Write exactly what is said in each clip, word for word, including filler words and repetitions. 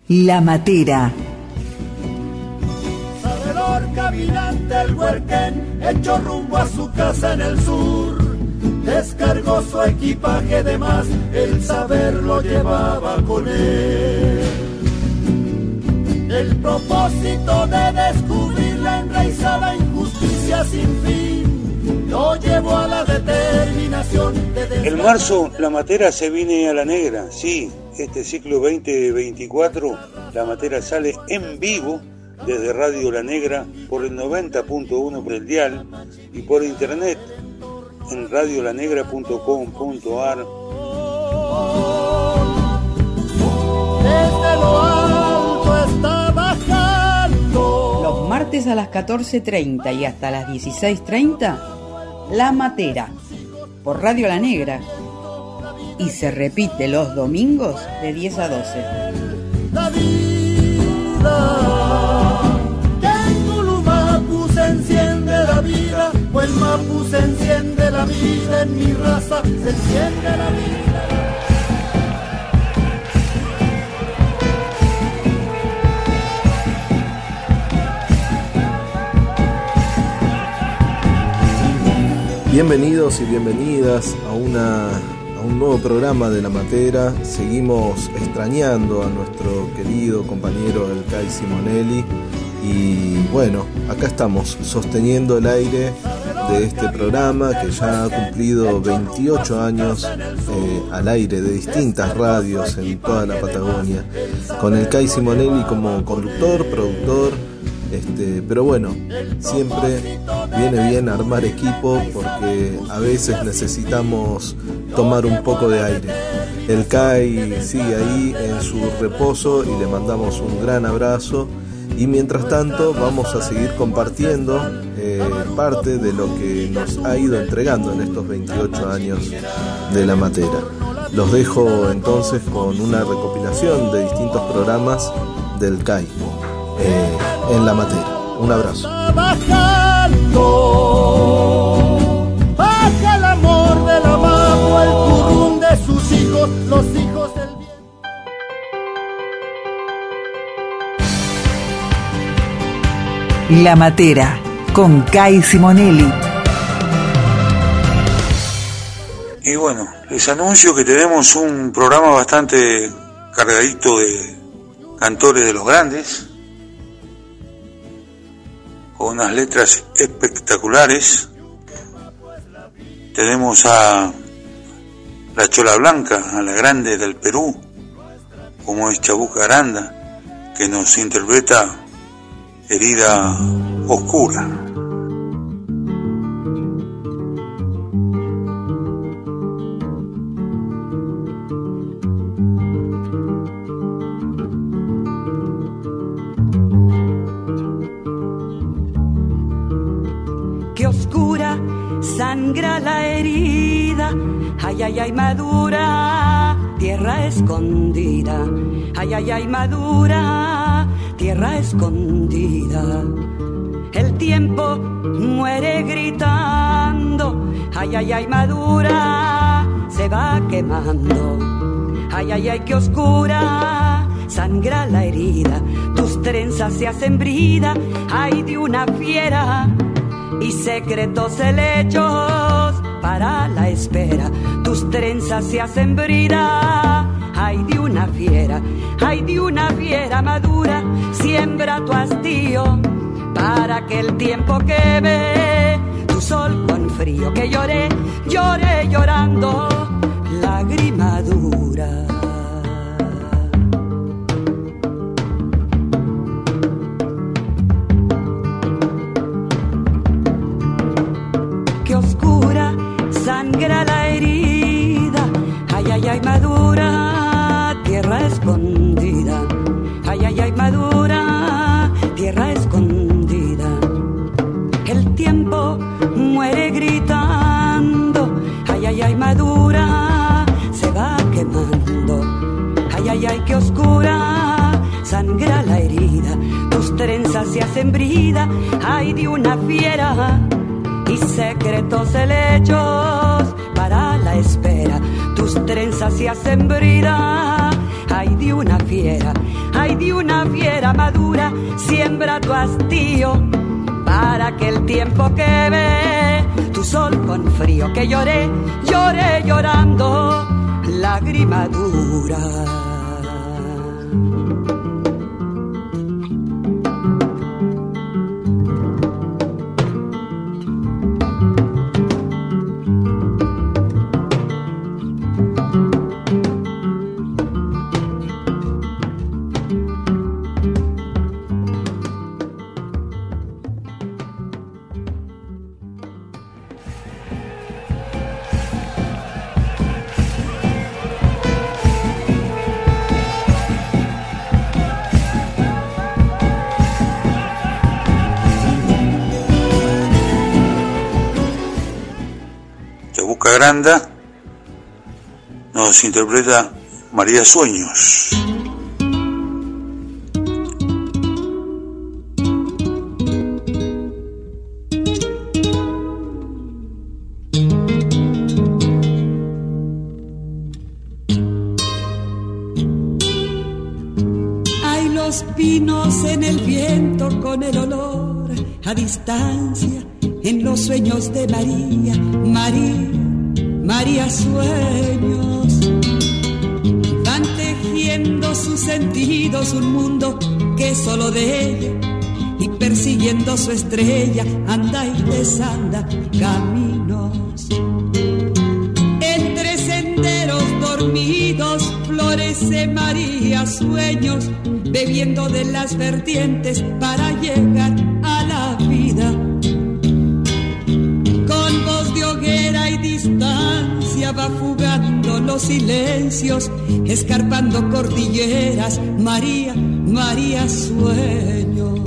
La Matera. Sabedor caminante el huerquén, hecho rumbo a su casa en el sur. Descargó su equipaje de más, el saber lo llevaba con él. El propósito de descubrir la enraizada injusticia sin fin lo llevó a la determinación de... En marzo, La Matera se viene a la negra, sí. Este ciclo veinte veinticuatro, La Matera sale en vivo desde Radio La Negra por el noventa punto uno por el dial y por internet en radio la negra punto com punto a r. Desde lo alto está bajando. Los martes a las catorce treinta y hasta las dieciséis treinta, La Matera por Radio La Negra. Y se repite los domingos de diez a doce. La vida, que en Gulumapu se enciende la vida, o el Mapu se enciende la vida, en mi raza se enciende la vida. Bienvenidos y bienvenidas a una... un nuevo programa de La Matera. Seguimos extrañando a nuestro querido compañero el Kai Simonelli y bueno, acá estamos sosteniendo el aire de este programa que ya ha cumplido veintiocho años eh, al aire de distintas radios en toda la Patagonia, con el Kai Simonelli como conductor, productor. Este, pero bueno, siempre viene bien armar equipo porque a veces necesitamos tomar un poco de aire. El Kai sigue ahí en su reposo y le mandamos un gran abrazo. Y mientras tanto vamos a seguir compartiendo eh, parte de lo que nos ha ido entregando en estos veintiocho años de La Matera. Los dejo entonces con una recopilación de distintos programas del Kai. Eh, en La Matera. Un abrazo. Baja el amor de la mamá, el currum de sus hijos, los hijos del bien. La Matera con Kai Simonelli. Y bueno, les anuncio que tenemos un programa bastante cargadito de cantores de los grandes, con unas letras espectaculares. Tenemos a la Chola Blanca, a la grande del Perú, como es Chabuca Aranda, que nos interpreta Herida Oscura. Sangra la herida, ay, ay, ay, madura, tierra escondida, ay, ay, ay, madura, tierra escondida. El tiempo muere gritando, ay, ay, ay, madura, se va quemando, ay, ay, ay, qué oscura, sangra la herida, tus trenzas se hacen brida, ay, de una fiera. Y secretos helechos para la espera, tus trenzas se hacen brida, ay de una fiera, ay de una fiera madura, siembra tu hastío para que el tiempo queme tu sol con frío, que lloré, lloré llorando, lágrima dura. Sangra la herida, ay, ay, ay, madura, tierra escondida, ay, ay, ay, madura, tierra escondida. El tiempo muere gritando, ay, ay, ay, madura, se va quemando, ay, ay, ay, qué oscura, sangra la herida, tus trenzas se hacen brida, ay, de una fiera. Y secretos helechos para la espera, tus trenzas se hacen brida, ay de una fiera, ay de una fiera madura, siembra tu hastío para que el tiempo que ve tu sol con frío, que lloré, lloré llorando lágrima dura. Granda nos interpreta María Sueños. Hay los pinos en el viento con el olor a distancia, en los sueños de María, María. María Sueños, van tejiendo sus sentidos un mundo que es solo de ella, y persiguiendo su estrella anda y desanda caminos. Entre senderos dormidos florece María Sueños, bebiendo de las vertientes para llegar a la vida. Con voz de hoguera y distancia va fugando los silencios, escarpando cordilleras, María, María Sueños.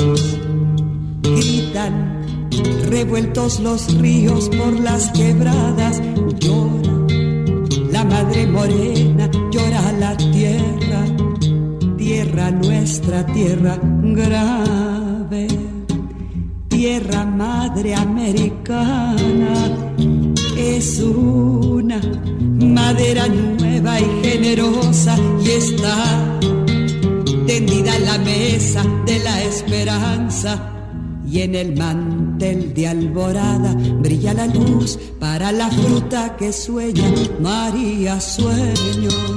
Gritan revueltos los ríos por las quebradas, llora la madre morena, llora la tierra, tierra nuestra, tierra grave. Tierra madre americana es una madera nueva y generosa, y está tendida en la mesa de la esperanza, y en el mantel de alborada brilla la luz para la fruta que sueña María Sueños.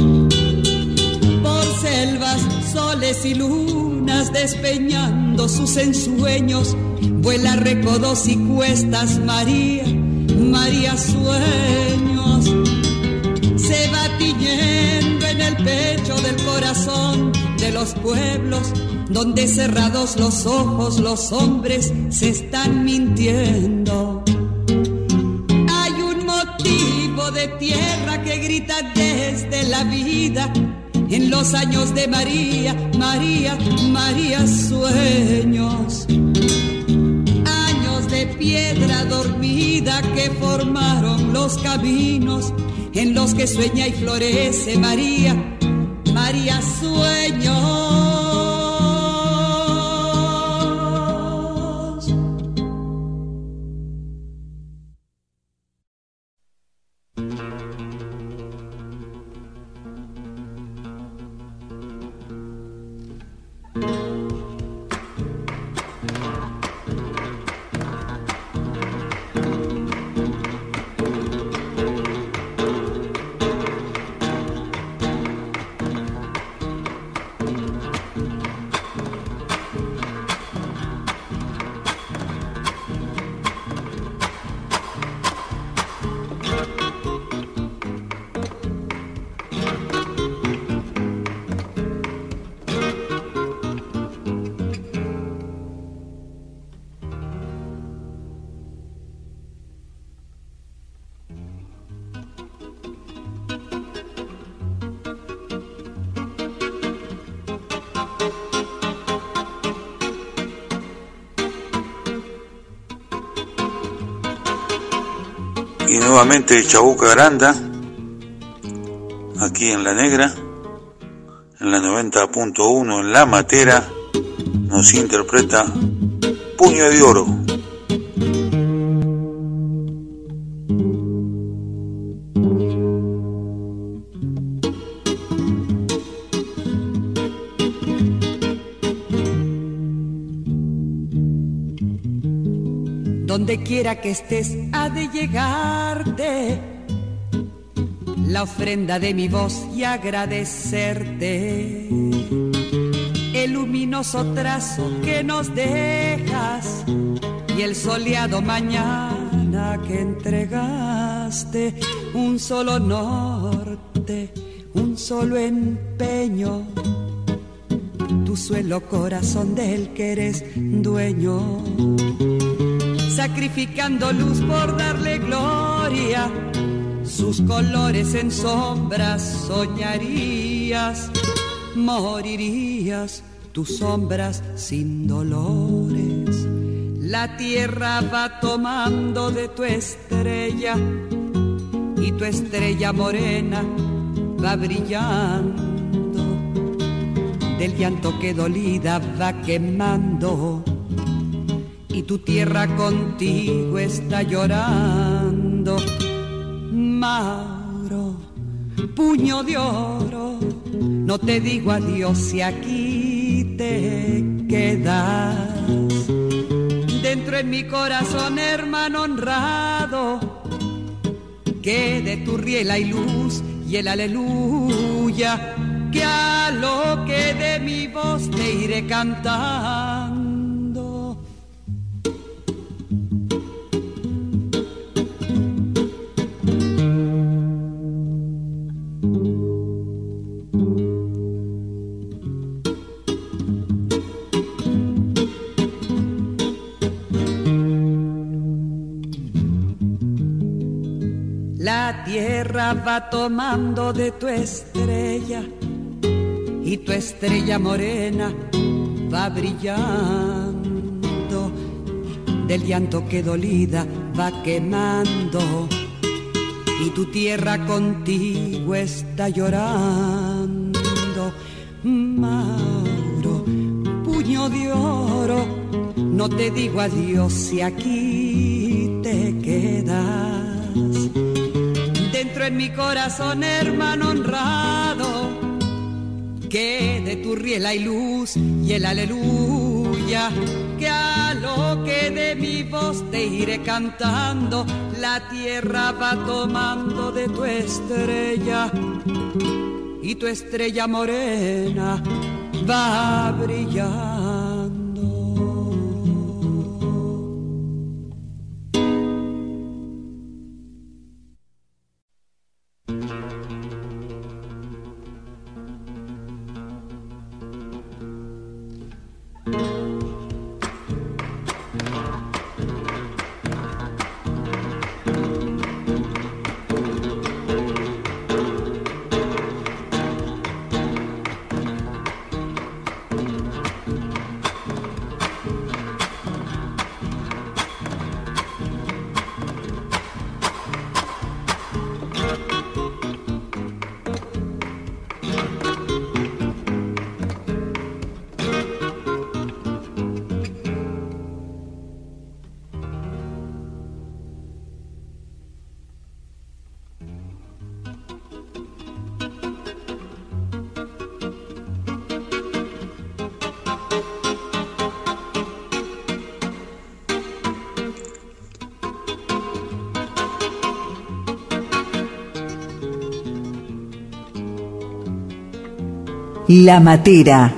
Por selvas, soles y lunas despeñando sus ensueños, vuela recodos y cuestas María, María Sueños. Se va tiñendo en el pecho del corazón de los pueblos, donde cerrados los ojos los hombres se están mintiendo. Hay un motivo de tierra que grita desde la vida, en los años de María, María, María Sueños. Años de piedra dormida que formaron los caminos en los que sueña y florece María, María Sueños. Y nuevamente Chabuca Granda, aquí en La Negra, en la noventa punto uno, en La Matera, nos interpreta Puño de Oro. donde quiera que estés ha de llegarte la ofrenda de mi voz y agradecerte el luminoso trazo que nos dejas y el soleado mañana que entregaste. Un solo norte, un solo empeño, tu suelo corazón del que eres dueño, sacrificando luz por darle gloria, sus colores en sombras soñarías, morirías, tus sombras sin dolores. La tierra va tomando de tu estrella y tu estrella morena va brillando, del llanto que dolida va quemando, y tu tierra contigo está llorando. Mauro, puño de oro, no te digo adiós si aquí te quedas. Dentro en mi corazón, hermano honrado, que de tu riel hay luz y el aleluya, que a lo que de mi voz te iré cantando. La tierra va tomando de tu estrella y tu estrella morena va brillando, del llanto que dolida va quemando, y tu tierra contigo está llorando. Mauro, puño de oro, no te digo adiós si aquí te quedas. Dentro en mi corazón, hermano honrado, que de tu riel hay luz y el aleluya, que a lo que de mi voz te iré cantando. La tierra va tomando de tu estrella y tu estrella morena va brillando. La Matera.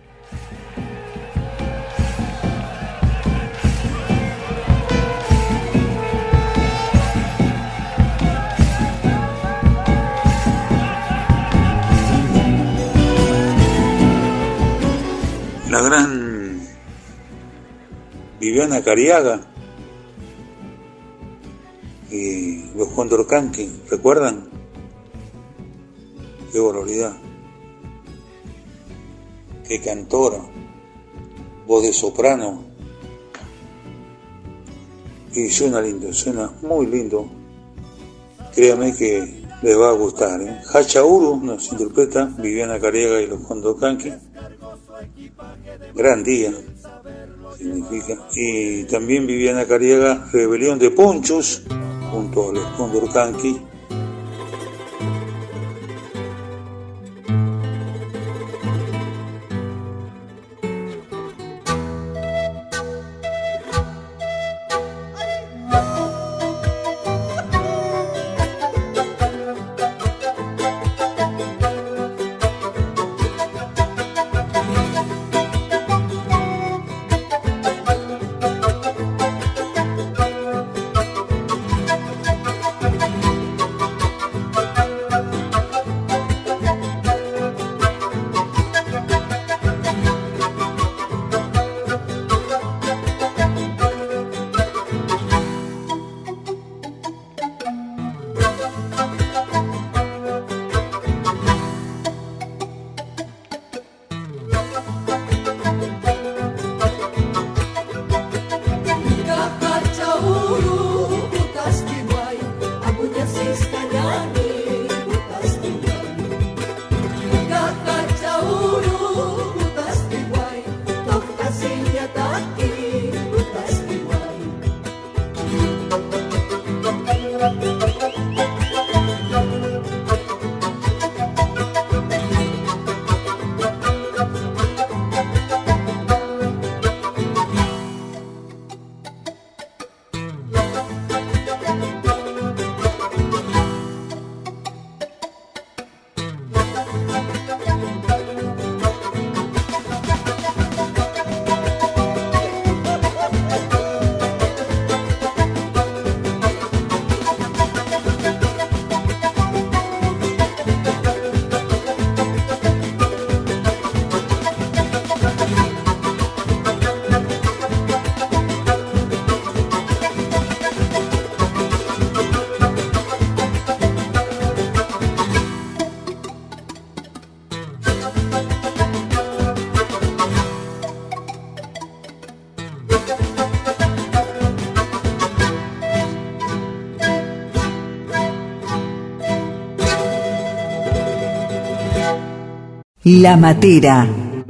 La gran Viviana Cariaga y los Condorcanqui, ¿recuerdan? Qué barbaridad. Qué cantora, voz de soprano, y suena lindo, suena muy lindo. Créame que les va a gustar, ¿eh? Hachauru nos interpreta Viviana Cariaga y los Condorcanqui. Gran día significa. Y también Viviana Cariaga, Rebelión de Ponchos, junto a los Condorcanqui. Ay, La Matera.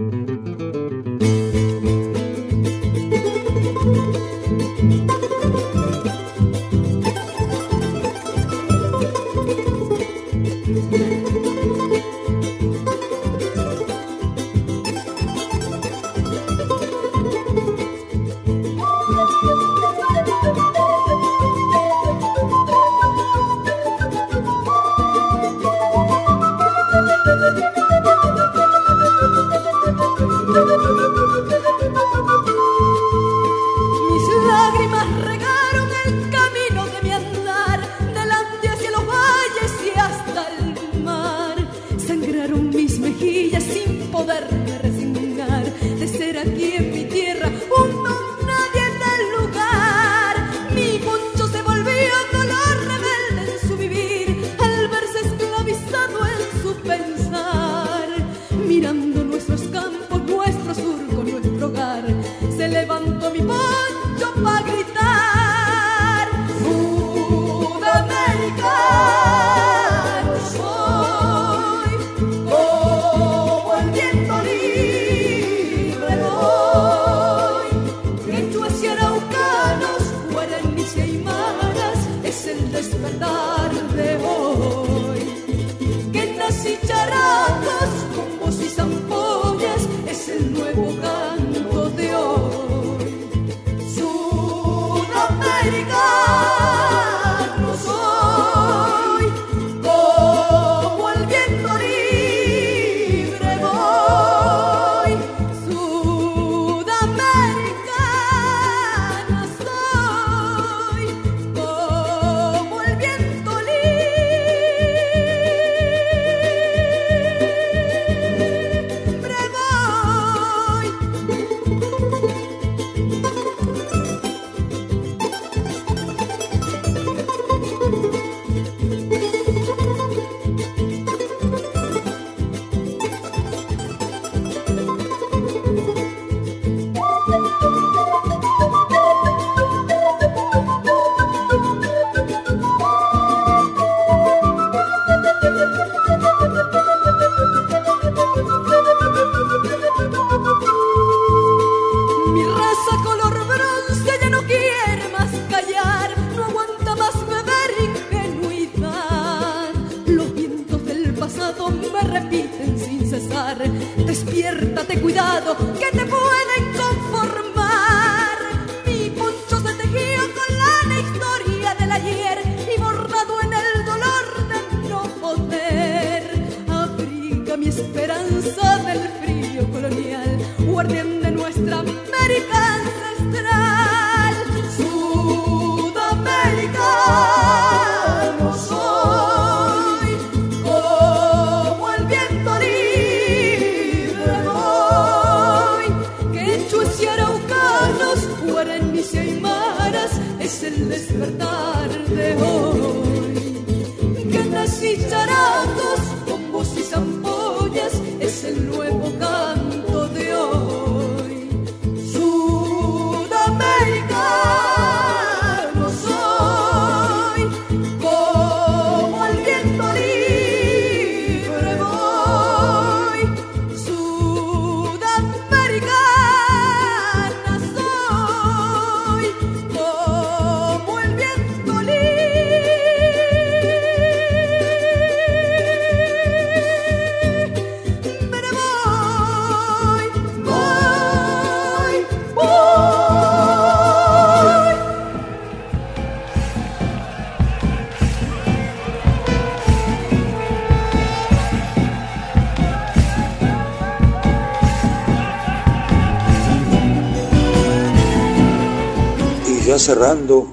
Ya cerrando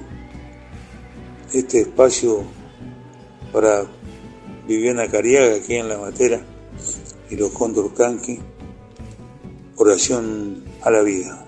este espacio para Viviana Cariaga aquí en La Matera y los Cóndor Canqui, oración a la vida.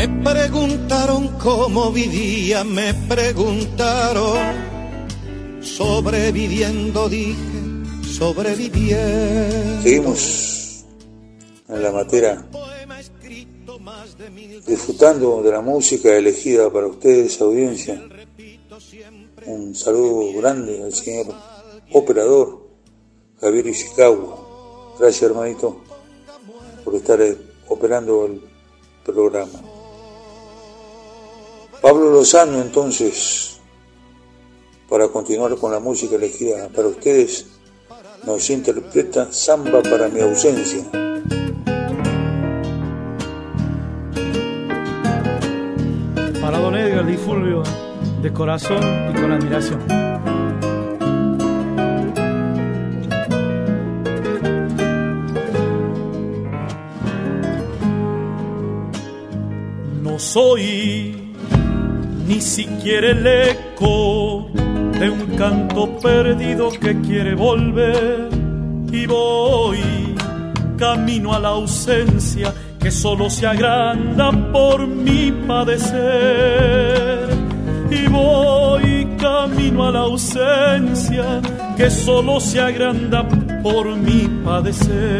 Me preguntaron cómo vivía, me preguntaron, sobreviviendo dije, sobreviviendo. Seguimos en la matera, disfrutando de la música elegida para ustedes, audiencia. Un saludo grande al señor operador Javier Ishikawa. Gracias, hermanito, por estar operando el programa. Pablo Lozano, entonces, para continuar con la música elegida para ustedes, nos interpreta Samba para mi ausencia. Para don Edgar Di Fulvio, de corazón y con admiración. No soy ni siquiera el eco de un canto perdido que quiere volver, y voy camino a la ausencia que solo se agranda por mi padecer. Y voy camino a la ausencia que solo se agranda por mi padecer.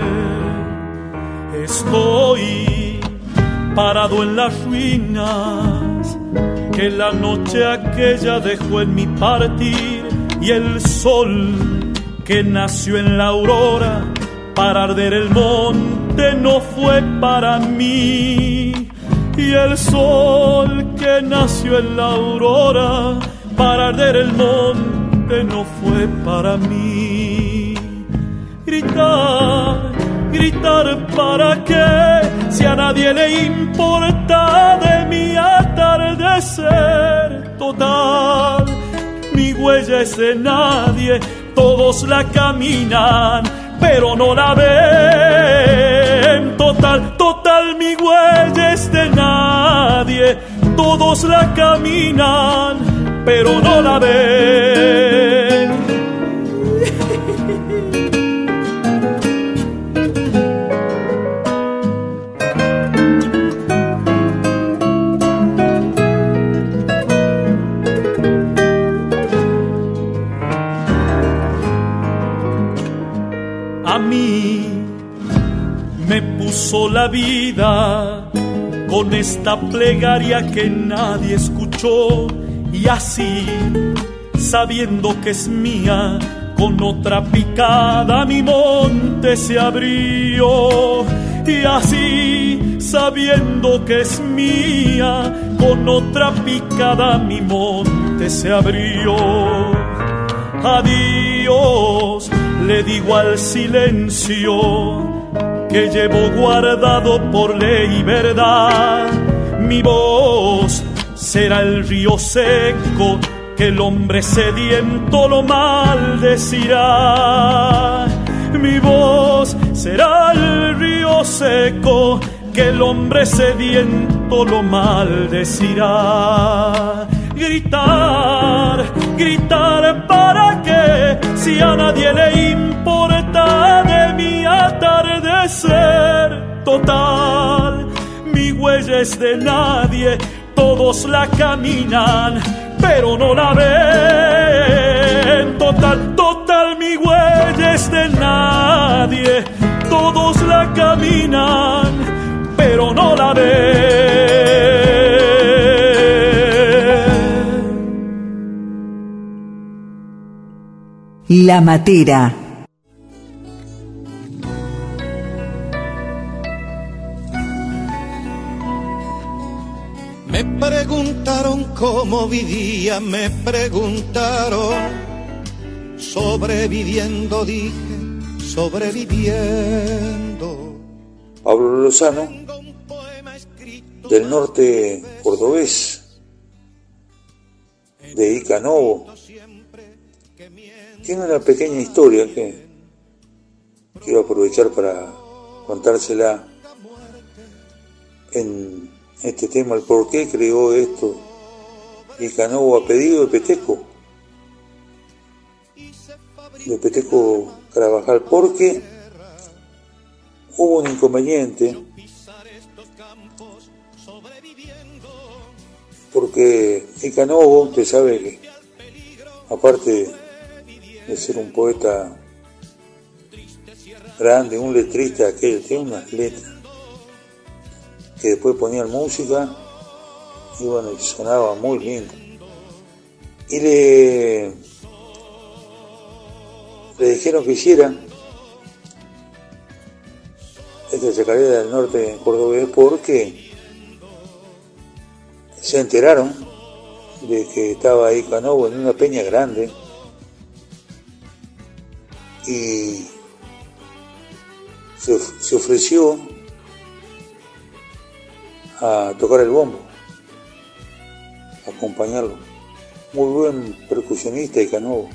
Estoy parado en las ruinas que la noche aquella dejó en mi partir, y el sol que nació en la aurora para arder el monte no fue para mí. Y el sol que nació en la aurora para arder el monte no fue para mí. Gritar, gritar para qué, si a nadie le importa de mi atardecer. Total, mi huella es de nadie, todos la caminan pero no la ven. Total, total, mi huella es de nadie, todos la caminan pero no la ven. A mí me puso la vida con esta plegaria que nadie escuchó, y así, sabiendo que es mía, con otra picada mi monte se abrió. Y así, sabiendo que es mía, con otra picada mi monte se abrió. Adiós, le digo al silencio que llevo guardado por ley y verdad. Mi voz será el río seco que el hombre sediento lo maldecirá. Mi voz será el río seco que el hombre sediento lo maldecirá. Gritar, gritar para qué, si a nadie le importa de mi atardecer. Total, mi huella es de nadie, todos la caminan pero no la ven. Total, total, mi huella es de nadie, todos la caminan pero no la ven. La Matera. Me preguntaron cómo vivía, me preguntaron, sobreviviendo dije, sobreviviendo. Pablo Lozano, del norte cordobés, de Ica Novo, tiene una pequeña historia que quiero aprovechar para contársela en este tema, el por qué creó esto Ica Novo a pedido de Peteco, de Peteco Carabajal, porque hubo un inconveniente porque el Canovo, usted sabe que, aparte de ser un poeta grande, un letrista, aquel, tiene unas letras que después ponían música y bueno, y sonaba muy lindo. Y le, le dijeron que hiciera esta chacarera del norte cordobés porque se enteraron de que estaba ahí Canovo en una peña grande y se, se ofreció a tocar el bombo, a acompañarlo. Muy buen percusionista y Canovo.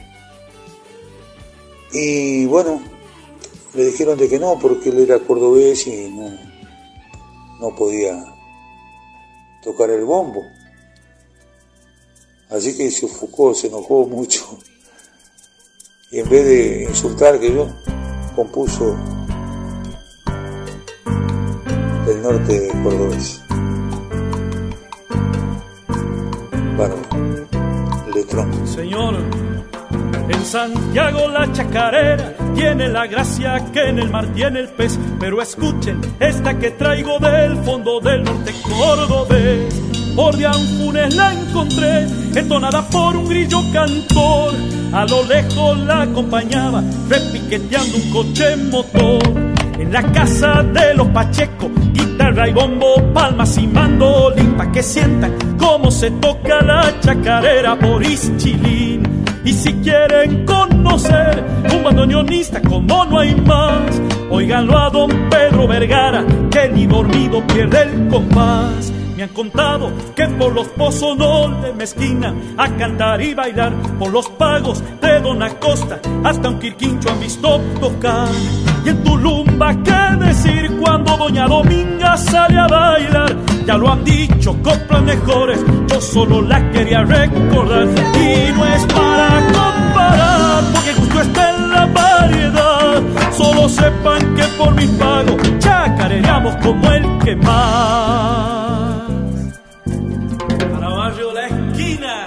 Y bueno, le dijeron de que no, porque él era cordobés y no, no podía tocar el bombo. Así que se ofuscó, se enojó mucho. Y en vez de insultar que yo, compuso del norte cordobés. Bárbaro. Letrón. Señor, en Santiago la chacarera tiene la gracia que en el mar tiene el pez. Pero escuchen esta que traigo del fondo del norte cordobés. Por de Anfunes la encontré, entonada por un grillo cantor. A lo lejos la acompañaba, repiqueteando un coche motor. En la casa de los Pacheco, guitarra y bombo, palmas y mandolín, pa' que sientan cómo se toca la chacarera por Ischilín. Y si quieren conocer un bandoneonista como no hay más, óiganlo a don Pedro Vergara, que ni dormido pierde el compás. Me han contado que por los pozos no le mezquinan a cantar y bailar. Por los pagos de Don Acosta hasta un quirquincho han visto tocar. Y en Tulumba, ¿qué decir cuando doña Dominga sale a bailar? Ya lo han dicho, coplas mejores, yo solo la quería recordar. Y no es para comparar, porque justo está en la variedad. Solo sepan que por mi pago chacareamos como el que más. Para Barrio La Esquina.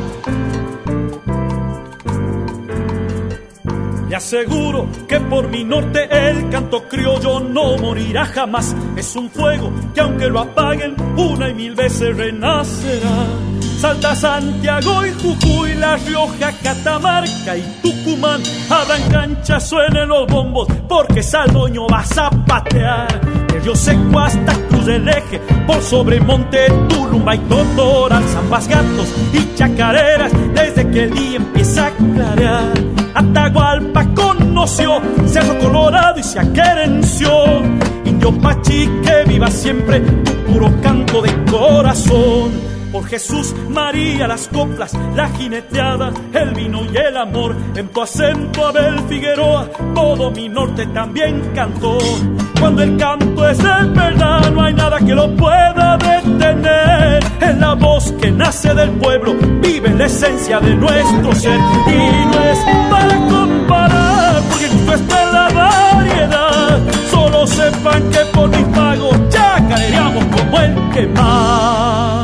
Le aseguro que por mi norte el canto criollo no morirá jamás. Es un fuego que aunque lo apaguen una y mil veces renacerá. Salta Santiago y Jujuy, La Rioja, Catamarca y Tucumán. Abran cancha, suenen los bombos, porque Saldoño vas a patear. De Río Seco hasta Cruz del Eje, por Sobremonte, Tulumba y Totoral, zambas, gatos y chacareras, desde que el día empieza a clarear. Atahualpa conoció Cerro Colorado y se aquerenció. Indio Pachi, que viva siempre tu puro canto de corazón. Por Jesús, María, las coplas, la jineteada, el vino y el amor. En tu acento, Abel Figueroa, todo mi norte también cantó. Cuando el canto es de verdad, no hay nada que lo pueda detener. Es la voz que nace del pueblo, vive la esencia de nuestro ser. Y no es para comparar, porque justo está en la variedad. Solo sepan que por mis pagos chacareamos como el que más.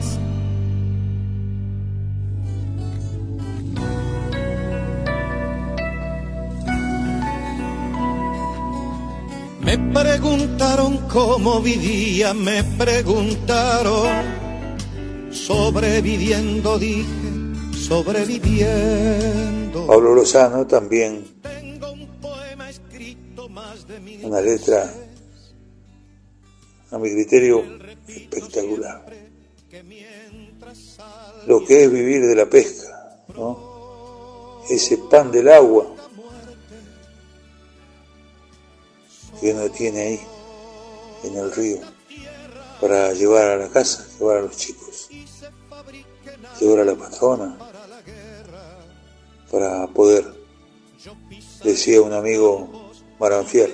Me preguntaron cómo vivía, me preguntaron. Sobreviviendo, dije, sobreviviendo. Pablo Lozano también, una letra a mi criterio espectacular. Lo que es vivir de la pesca, ¿no? Ese pan del agua que uno tiene ahí en el río para llevar a la casa, llevar a los chicos, llevar a la patrona, para poder, decía un amigo Maranfiar,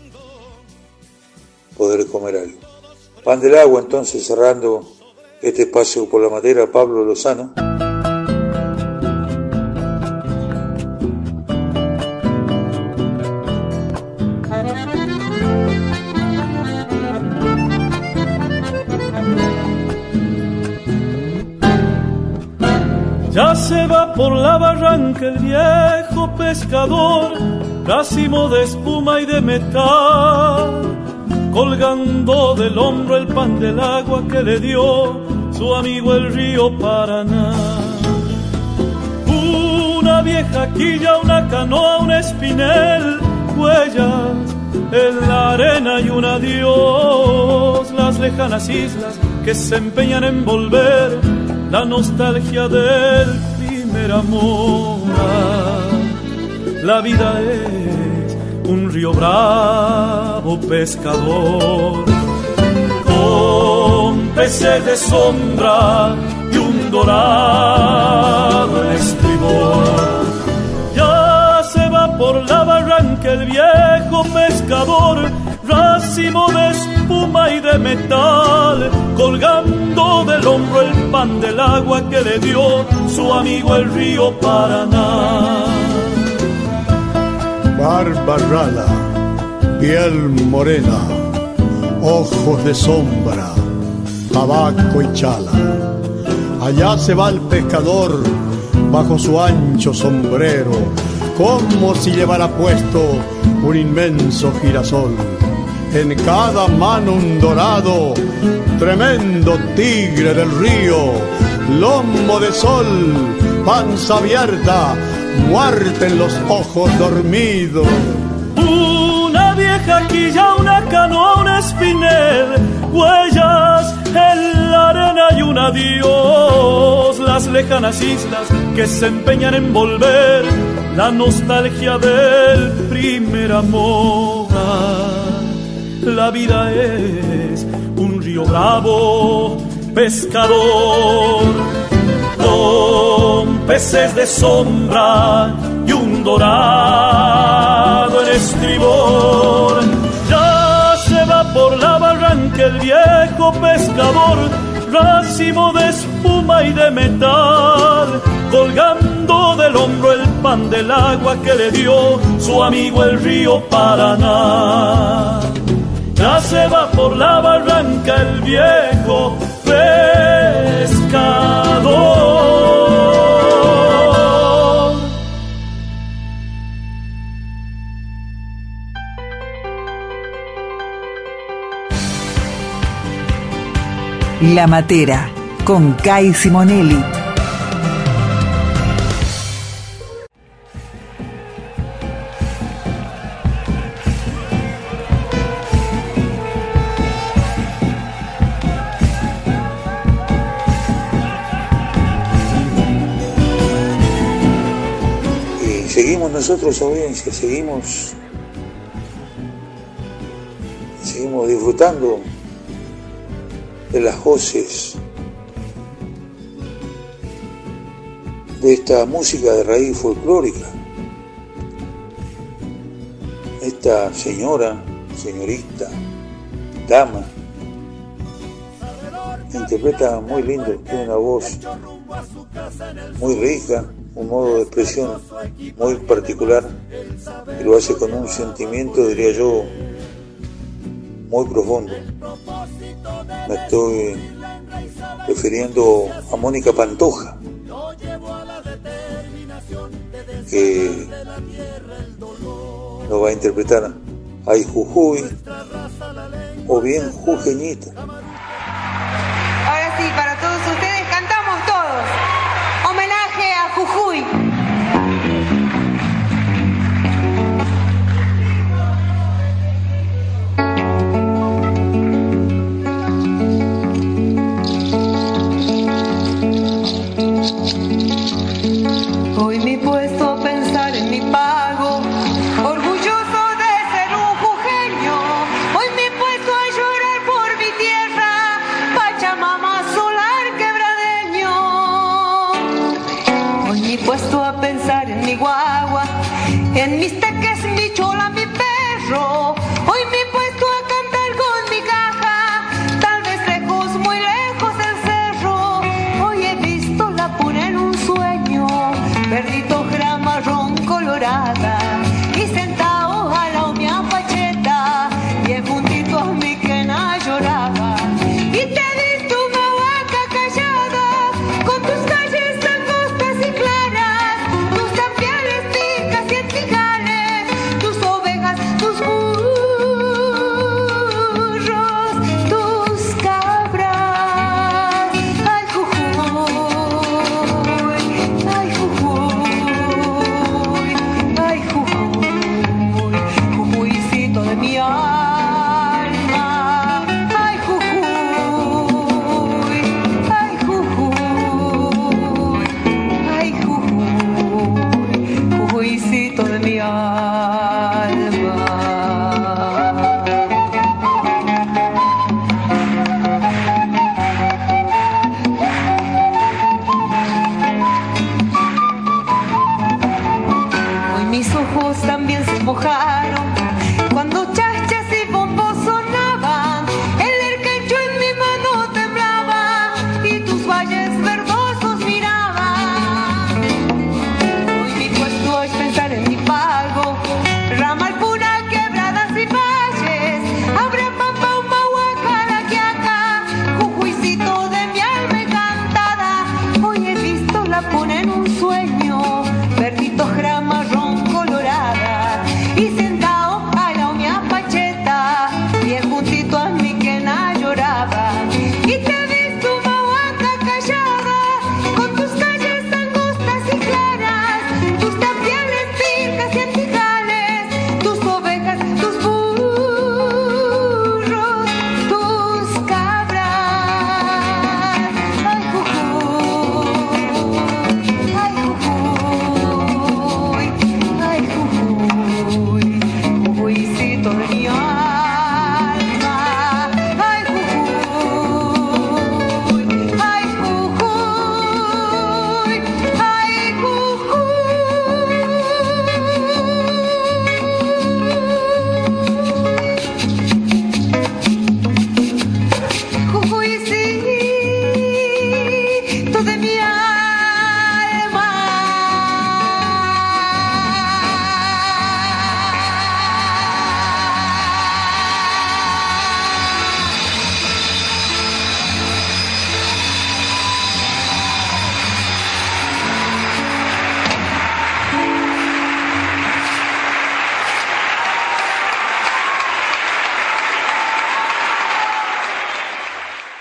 poder comer algo. Pan del agua, entonces, cerrando este espacio por la Matera, Pablo Lozano. Ya se va por la barranca el viejo pescador, racimo de espuma y de metal, colgando del hombro el pan del agua que le dio su amigo el río Paraná. Una vieja quilla, una canoa, un espinel, huellas en la arena y un adiós, las lejanas islas que se empeñan en volver, la nostalgia del primer amor. La vida es un río bravo pescador, con peces de sombra y un dorado en estribor. Ya se va por la barranca el viejo pescador, racimo de espuma y de metal, colgando del hombro el pan del agua que le dio su amigo el río Paraná. Barba rala, piel morena, ojos de sombra, tabaco y chala. Allá se va el pescador bajo su ancho sombrero, como si llevara puesto un inmenso girasol. En cada mano un dorado, tremendo tigre del río, lomo de sol, panza abierta, muerte en los ojos dormidos. Una vieja quilla, una canoa, un espinel, huellas en la arena y un adiós, las lejanas islas que se empeñan en volver, la nostalgia del primer amor. La vida es un río bravo pescador, con peces de sombra y un dorado en estribor. Ya se va por la barranca el viejo pescador, racimo de espuma y de metal, colgando del hombro el pan del agua que le dio su amigo el río Paraná. Ya se va por la barranca el viejo pescador. La Matera, con Kai Simonelli. Seguimos nosotros, audiencia, seguimos, seguimos disfrutando de las voces de esta música de raíz folclórica. Esta señora, señorita, dama, interpreta muy lindo, tiene una voz muy rica, un modo de expresión muy particular, y lo hace con un sentimiento, diría yo, muy profundo. Me estoy refiriendo a Mónica Pantoja, que lo va a interpretar Ay Jujuy o bien Jujeñita. Ahora sí, para todos ustedes cantamos todos. Homenaje a Jujuy. Hoy me he puesto a pensar en mi pago, orgulloso de ser un jujeño. Hoy me he puesto a llorar por mi tierra, Pachamama, solar quebradeño. Hoy me he puesto a pensar en mi guagua, en mis teques, mi chola, mi perro. Hoy me he puesto a cantar con mi caja, tal vez lejos, muy lejos del cerro. Hoy he visto la pura en un sueño, verdito grama marrón colorada, y sentado a la humia pacheta, bien juntito a mi quena lloraba. Y te di tu mahuaca callada, con tus calles angostas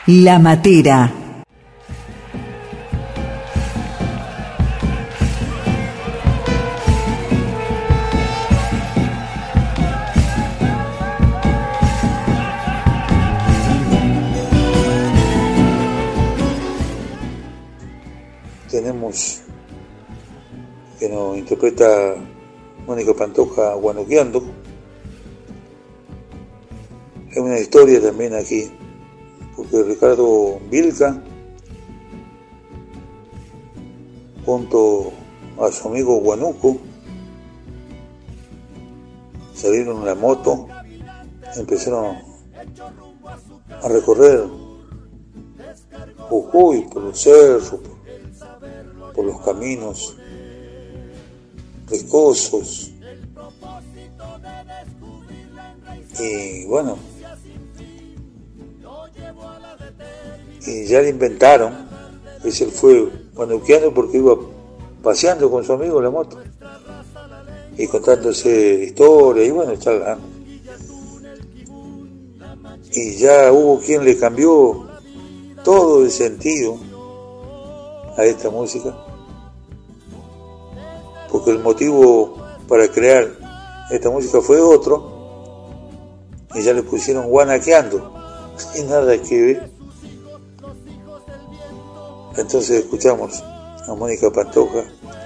La Matera. Tenemos que nos interpreta Mónica Pantoja, Guanuqueando. Es una historia también aquí, porque Ricardo Vilca, junto a su amigo Guanuco, salieron en la moto, empezaron a recorrer Jujuy por los cerros, por, por los caminos riscosos, y bueno, y ya le inventaron que se fue guanuqueando porque iba paseando con su amigo en la moto y contándose historias y bueno, charlando. Y ya hubo quien le cambió todo el sentido a esta música, porque el motivo para crear esta música fue otro y ya le pusieron guanaqueando y nada que ver. Entonces escuchamos a Mónica Pantoja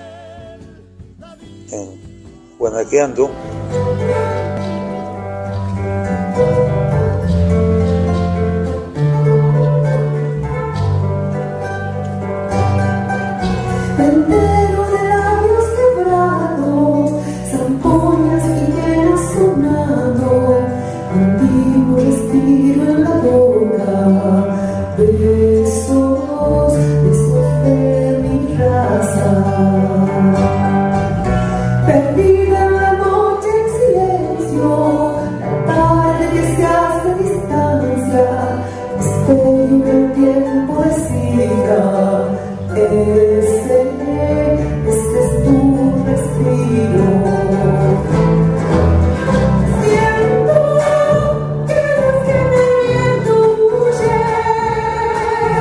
en Guanaqueando. Pendero de labios quebrados, zampoñas y llenas sonando, antiguo respiro en la boca, besos, besos de mi raza. Perdida en la noche en silencio, la tarde que se hace distancia, espero que el tiempo decida. Ese, ese es tu respiro. Siento que más que el viento huye,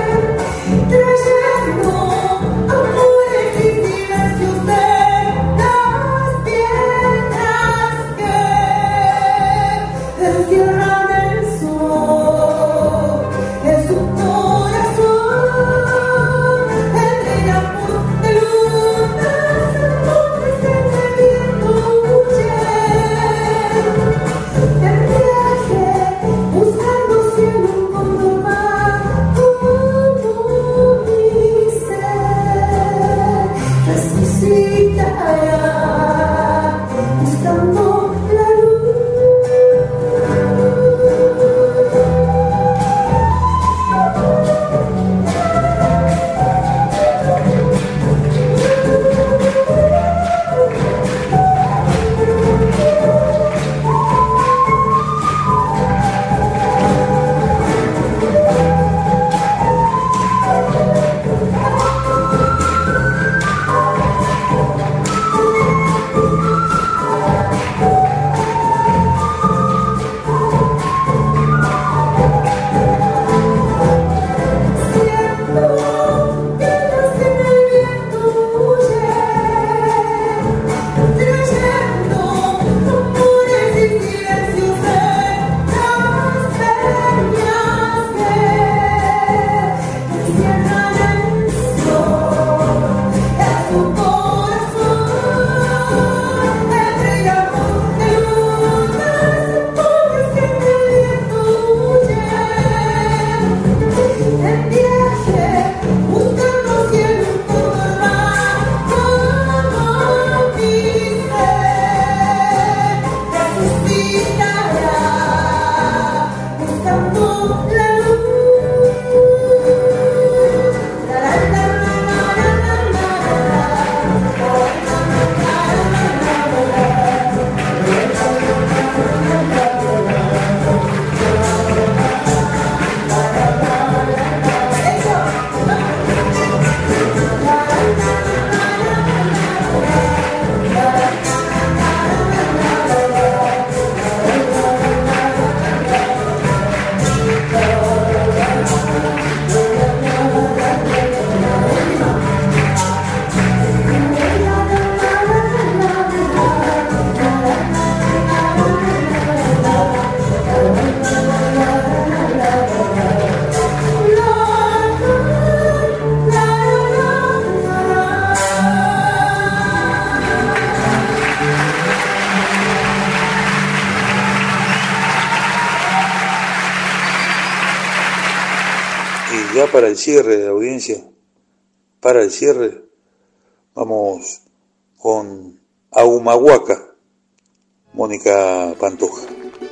ya para el cierre de la audiencia, para el cierre, vamos con Ahumahuaca, Mónica Pantoja.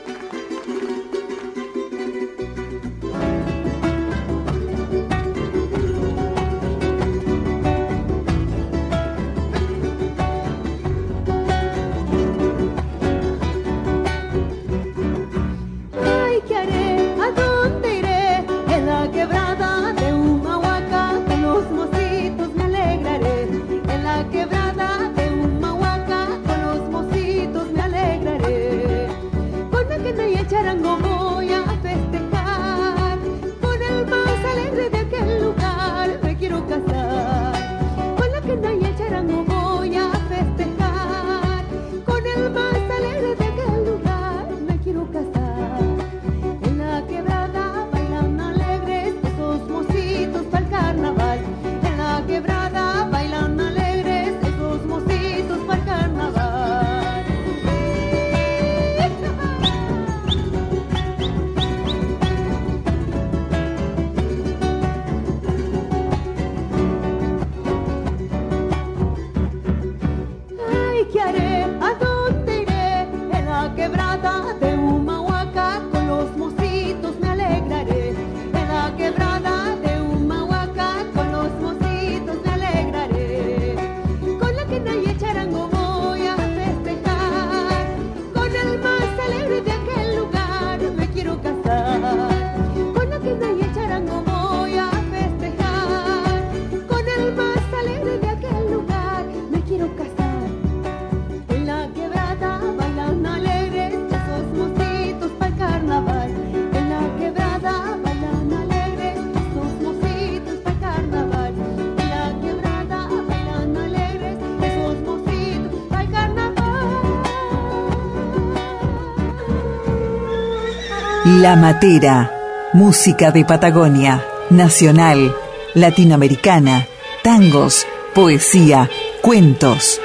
La Matera, música de Patagonia, nacional, latinoamericana, tangos, poesía, cuentos.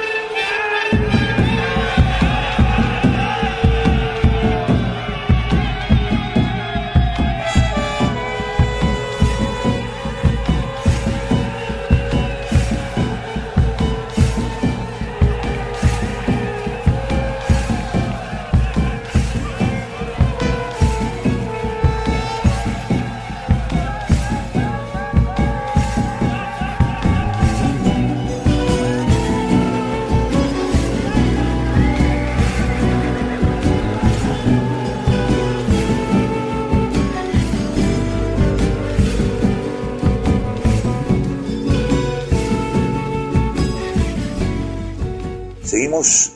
Seguimos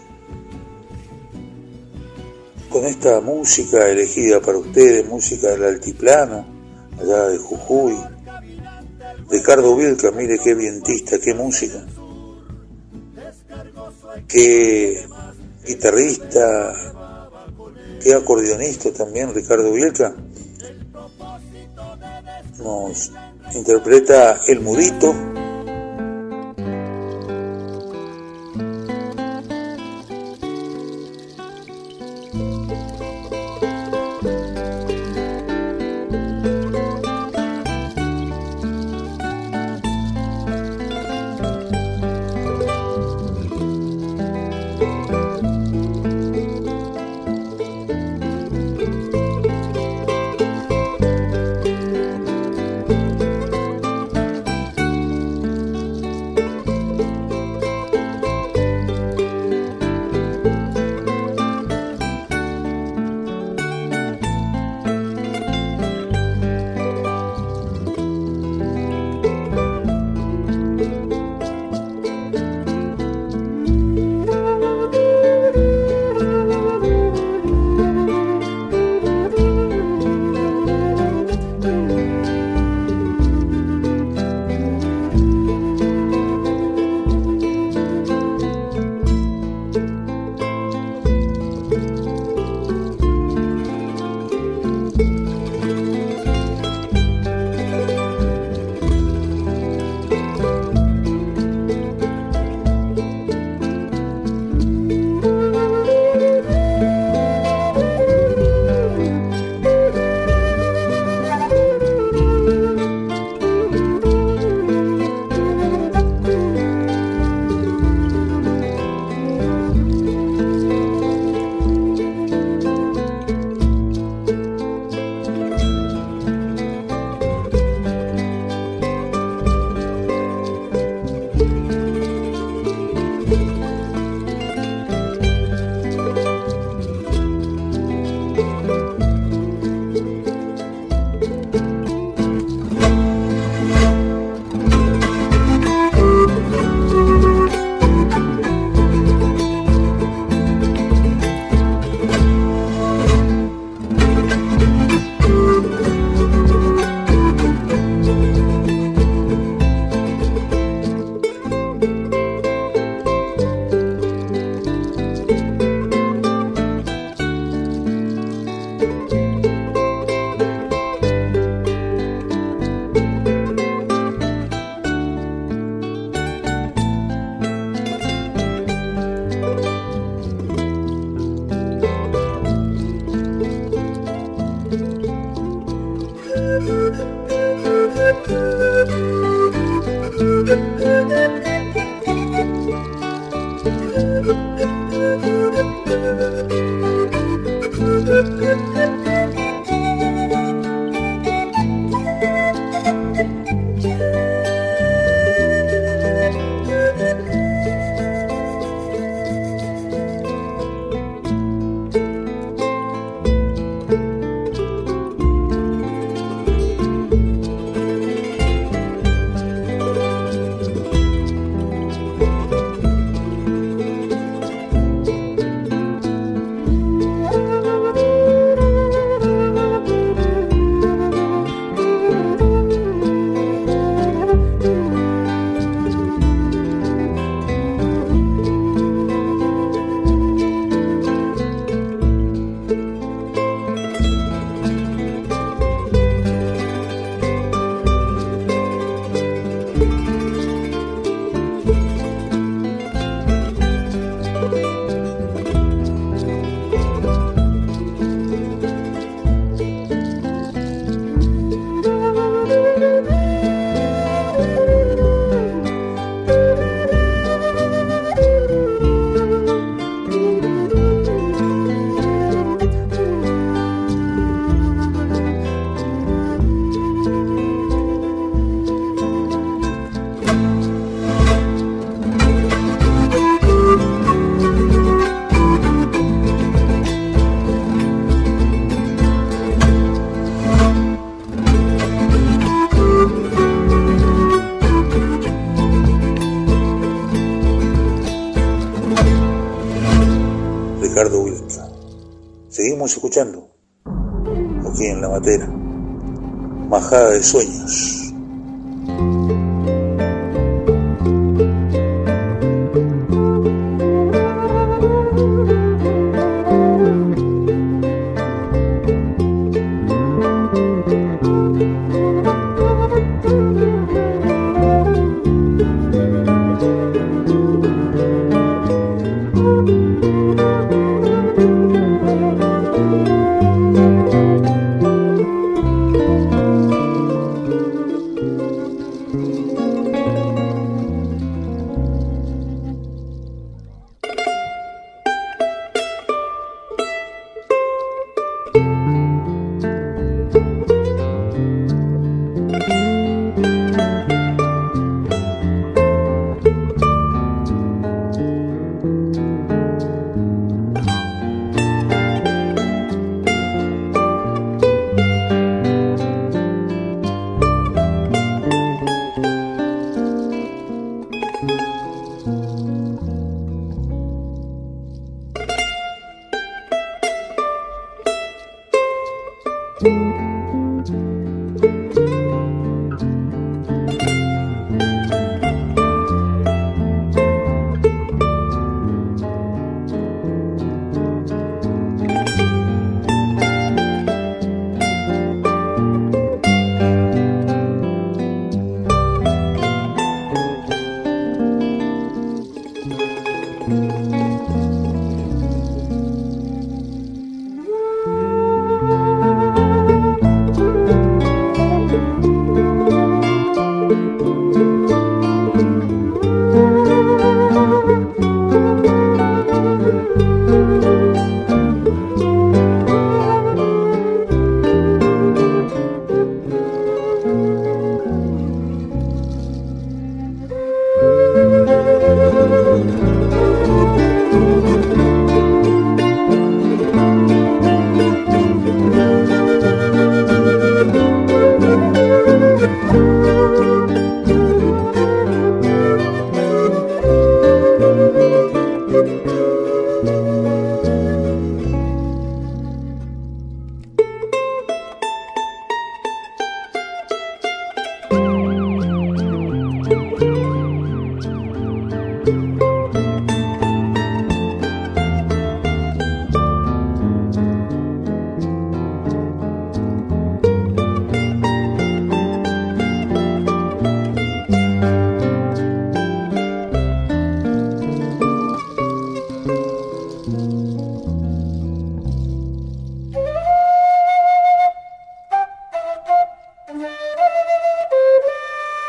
con esta música elegida para ustedes, música del altiplano, allá de Jujuy. Ricardo Vilca, mire qué vientista, qué música, qué guitarrista, qué acordeonista también, Ricardo Vilca. Nos interpreta El Mudito. Ricardo Wilca. Seguimos escuchando aquí en La Matera, Majada de Sueños.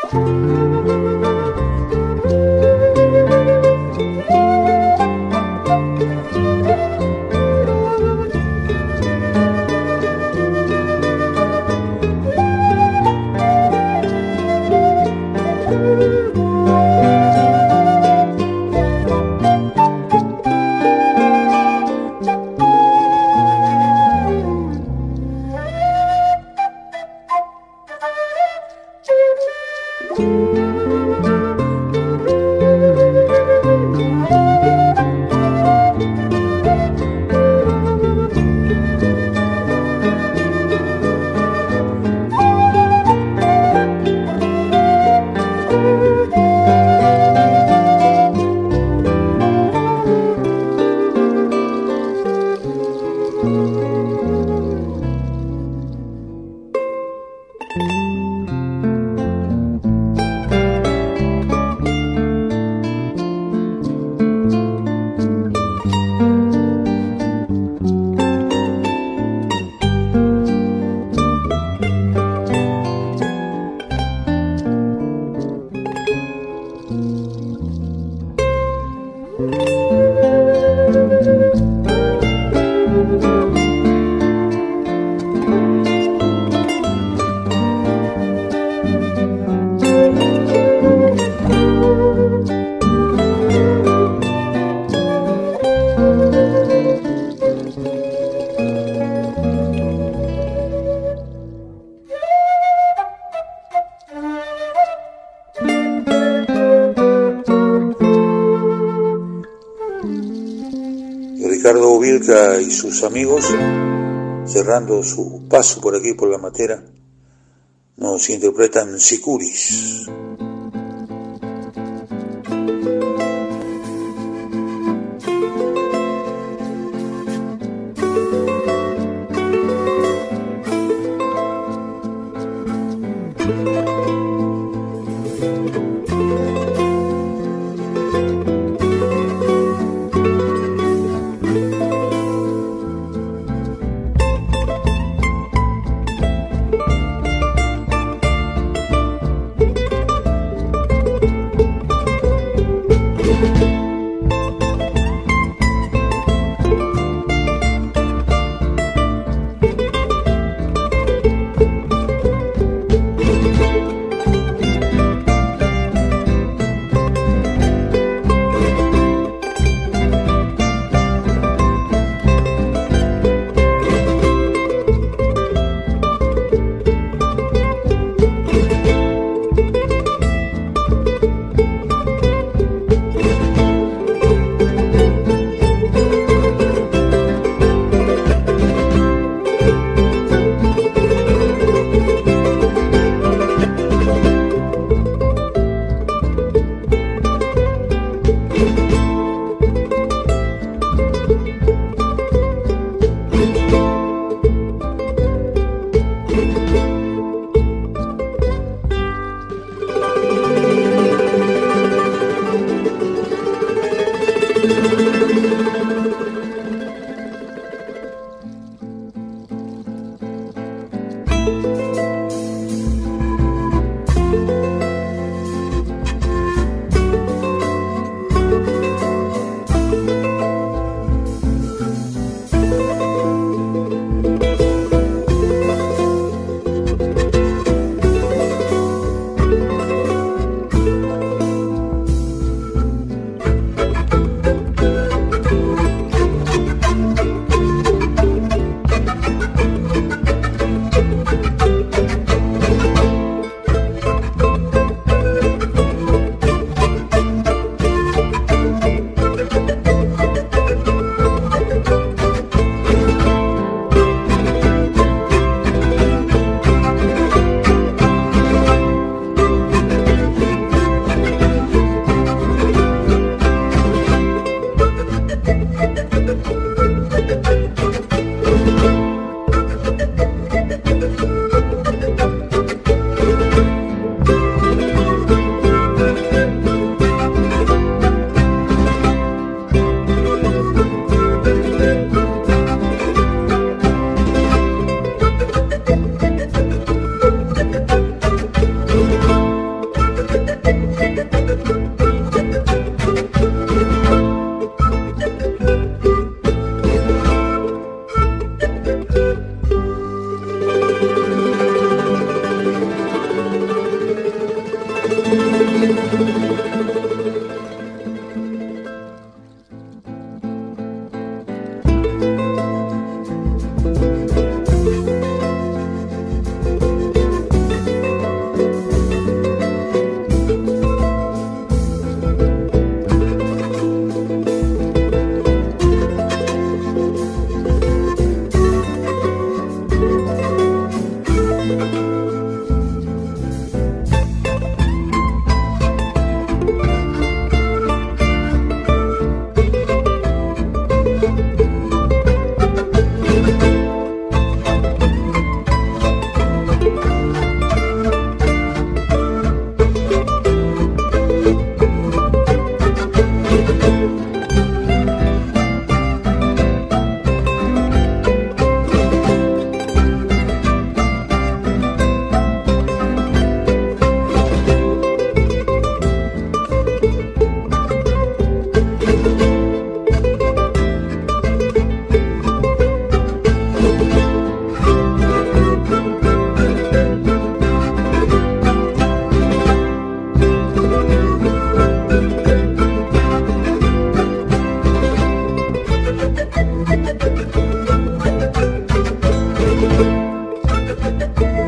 Ricardo Vilca y sus amigos, cerrando su paso por aquí por la Matera, nos interpretan Sicuris.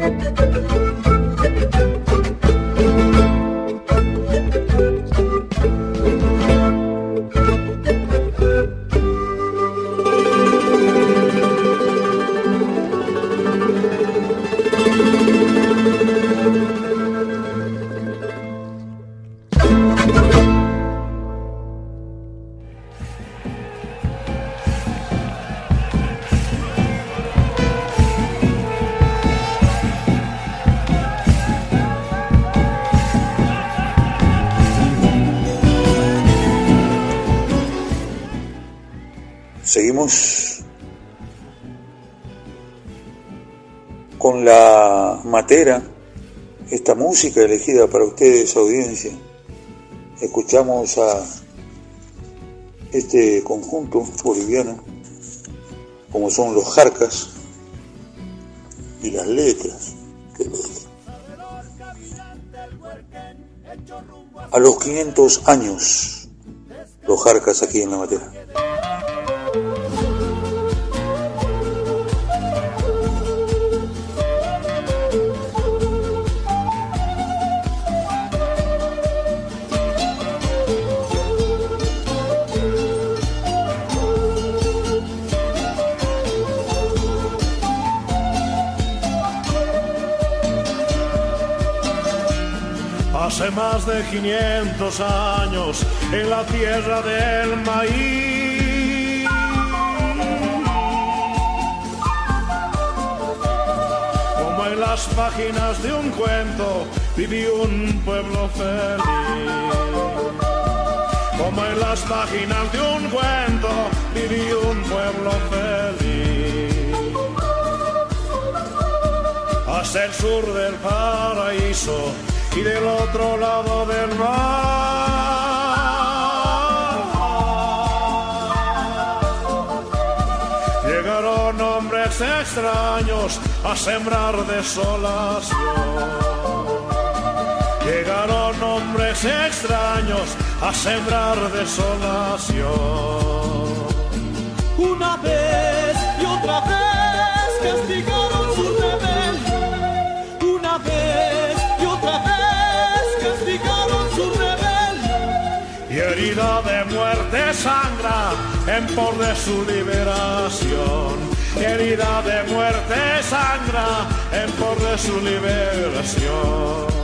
Seguimos con la matera, esta música elegida para ustedes, audiencia. Escuchamos a este conjunto boliviano, como son los Jarcas, y las letras, qué letras. A los quinientos años, los Jarcas aquí en la matera. Hace más de quinientos años en la tierra del maíz, como en las páginas de un cuento, viví un pueblo feliz. Como en las páginas de un cuento, viví un pueblo feliz. Hasta el sur del paraíso y del otro lado del mar llegaron hombres extraños a sembrar desolación. Llegaron hombres extraños a sembrar desolación. Una vez y otra vez castigaron su rebelión. Una vez y otra vez castigaron su rebelión. Y herida de muerte sangra en pos de su liberación. Herida de muerte sangra en pos de su liberación.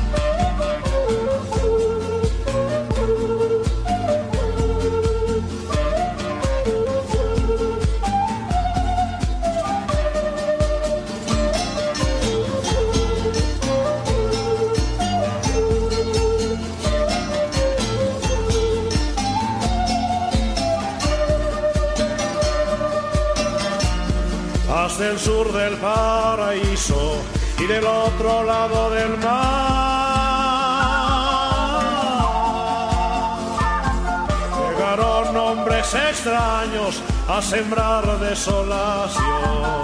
Del sur del paraíso y del otro lado del mar llegaron hombres extraños a sembrar desolación.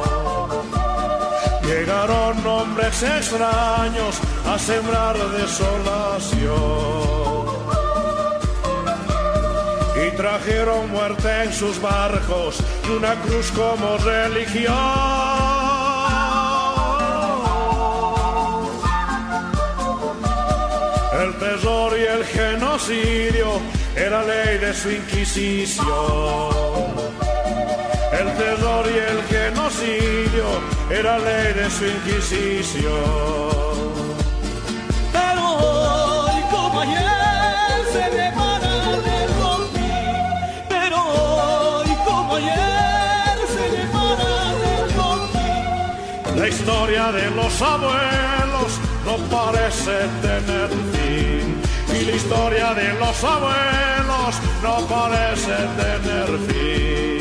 Llegaron hombres extraños a sembrar desolación. Y trajeron muerte en sus barcos y una cruz como religión. El terror y el genocidio era ley de su inquisición. El terror y el genocidio era ley de su inquisición. Pero hoy como ayer se separa del confín. Pero hoy como ayer se separa del confín. La historia de los abuelos no parece tener fin. Y la historia de los abuelos no parece tener fin.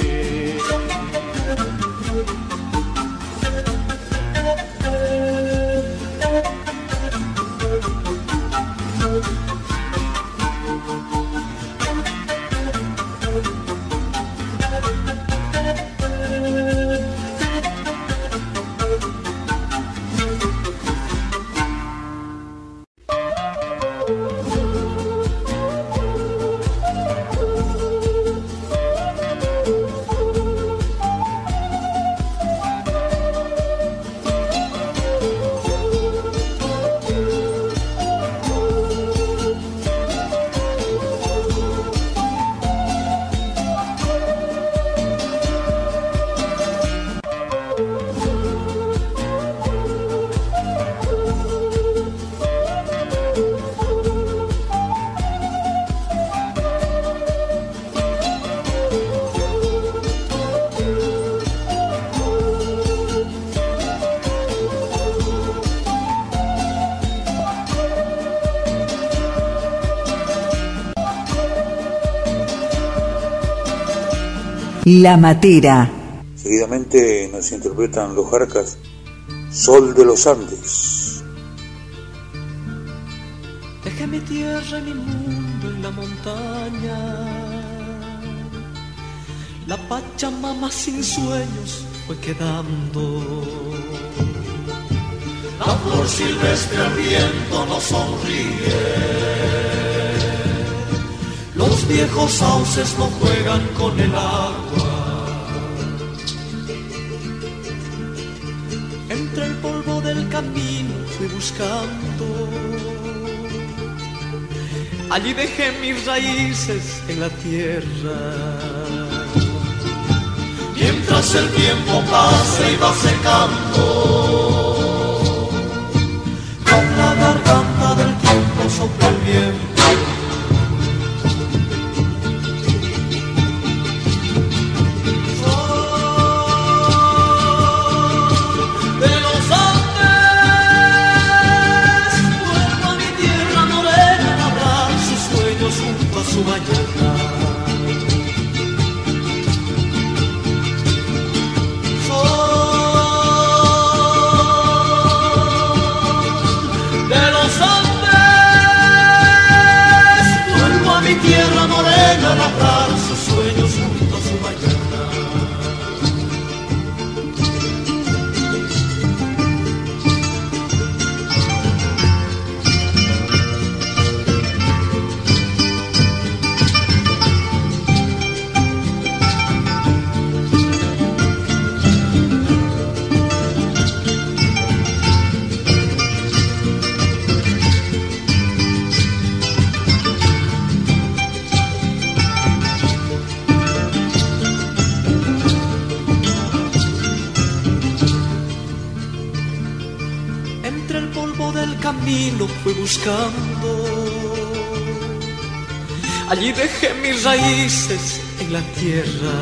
La Matera. Seguidamente nos interpretan los Jarcas, Sol de los Andes. Dejé mi tierra y mi mundo en la montaña. La Pachamama sin sueños fue quedando. La flor silvestre al viento nos sonríe. Los viejos sauces no juegan con el agua. Entre el polvo del camino fui buscando. Allí dejé mis raíces en la tierra. Mientras el tiempo pasa y va secando, con la garganta del tiempo sopla el viento. Su mañana. Sol de los Andes, vuelvo a mi tierra morena a labrar sus sueños junto a su mañana. Camino fui buscando, allí dejé mis raíces en la tierra.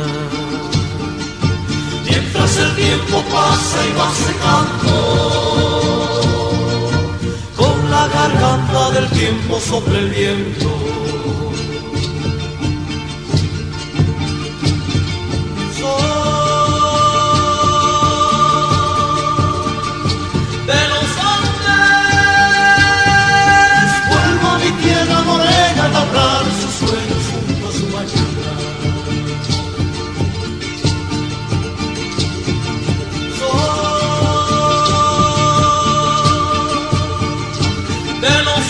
Mientras el tiempo pasa y va secando, con la garganta del tiempo sopla el viento. Labrar sus sueños junto a su mañana. Sol de los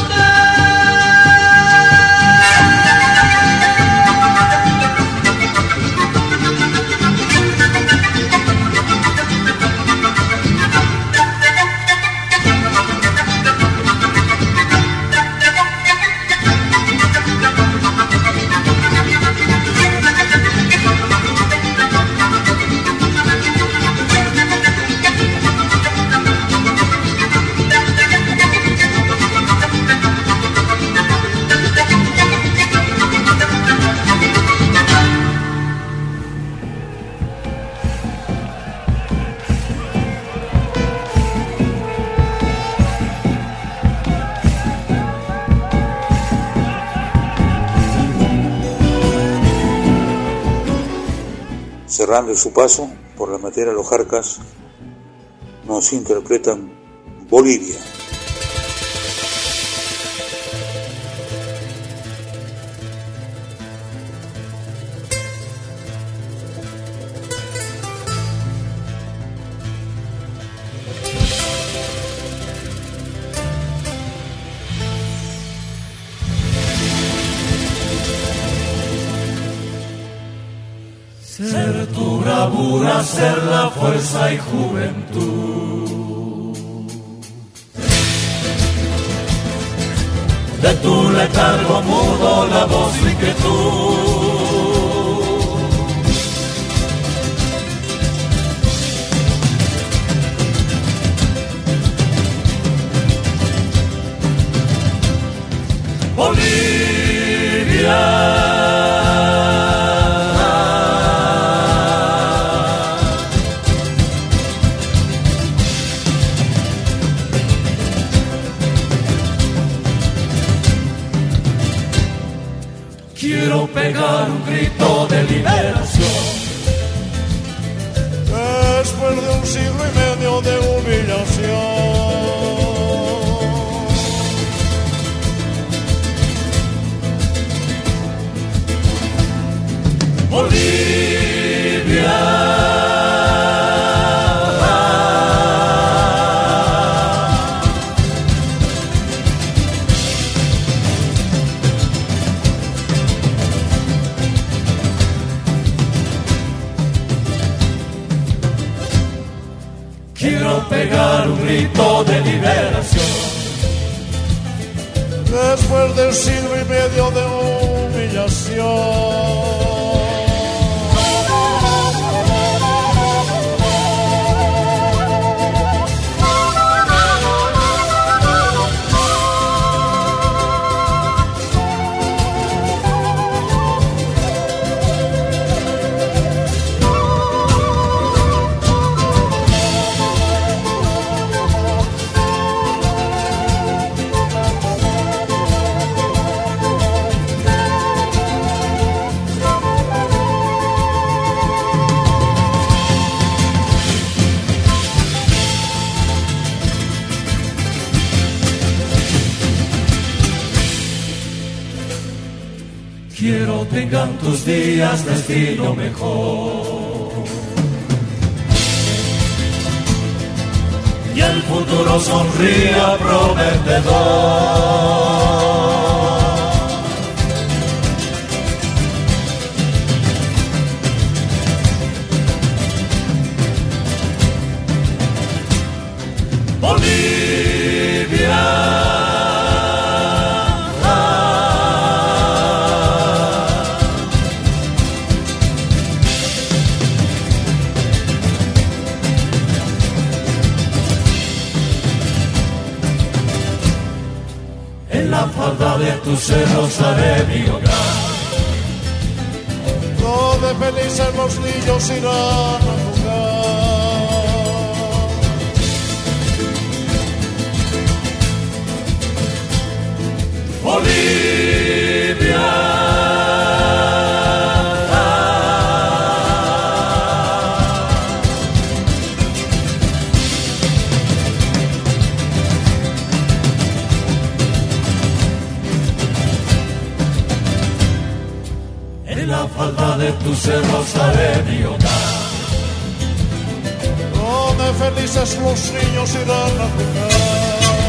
Cerrando su paso por la Matera, los Jarcas nos interpretan Bolivia. Ser tu bravura, ser la fuerza y juventud. De tu letargo mudo la voz y inquietud. Bolivia. Quiero quiero pegar un grito de liberación. Después de un siglo y medio de humillación, Bolivia, quiero pegar un grito de liberación. después del siglo y medio de humillación. Quiero tengan tus días destino mejor y el futuro sonría prometedor. Bolivia, la falda de tus cerros haré mi hogar, donde felices los niños irán a jugar. Bolivia, en la falda de tus cerros haré mi hogar, donde felices los niños irán a jugar.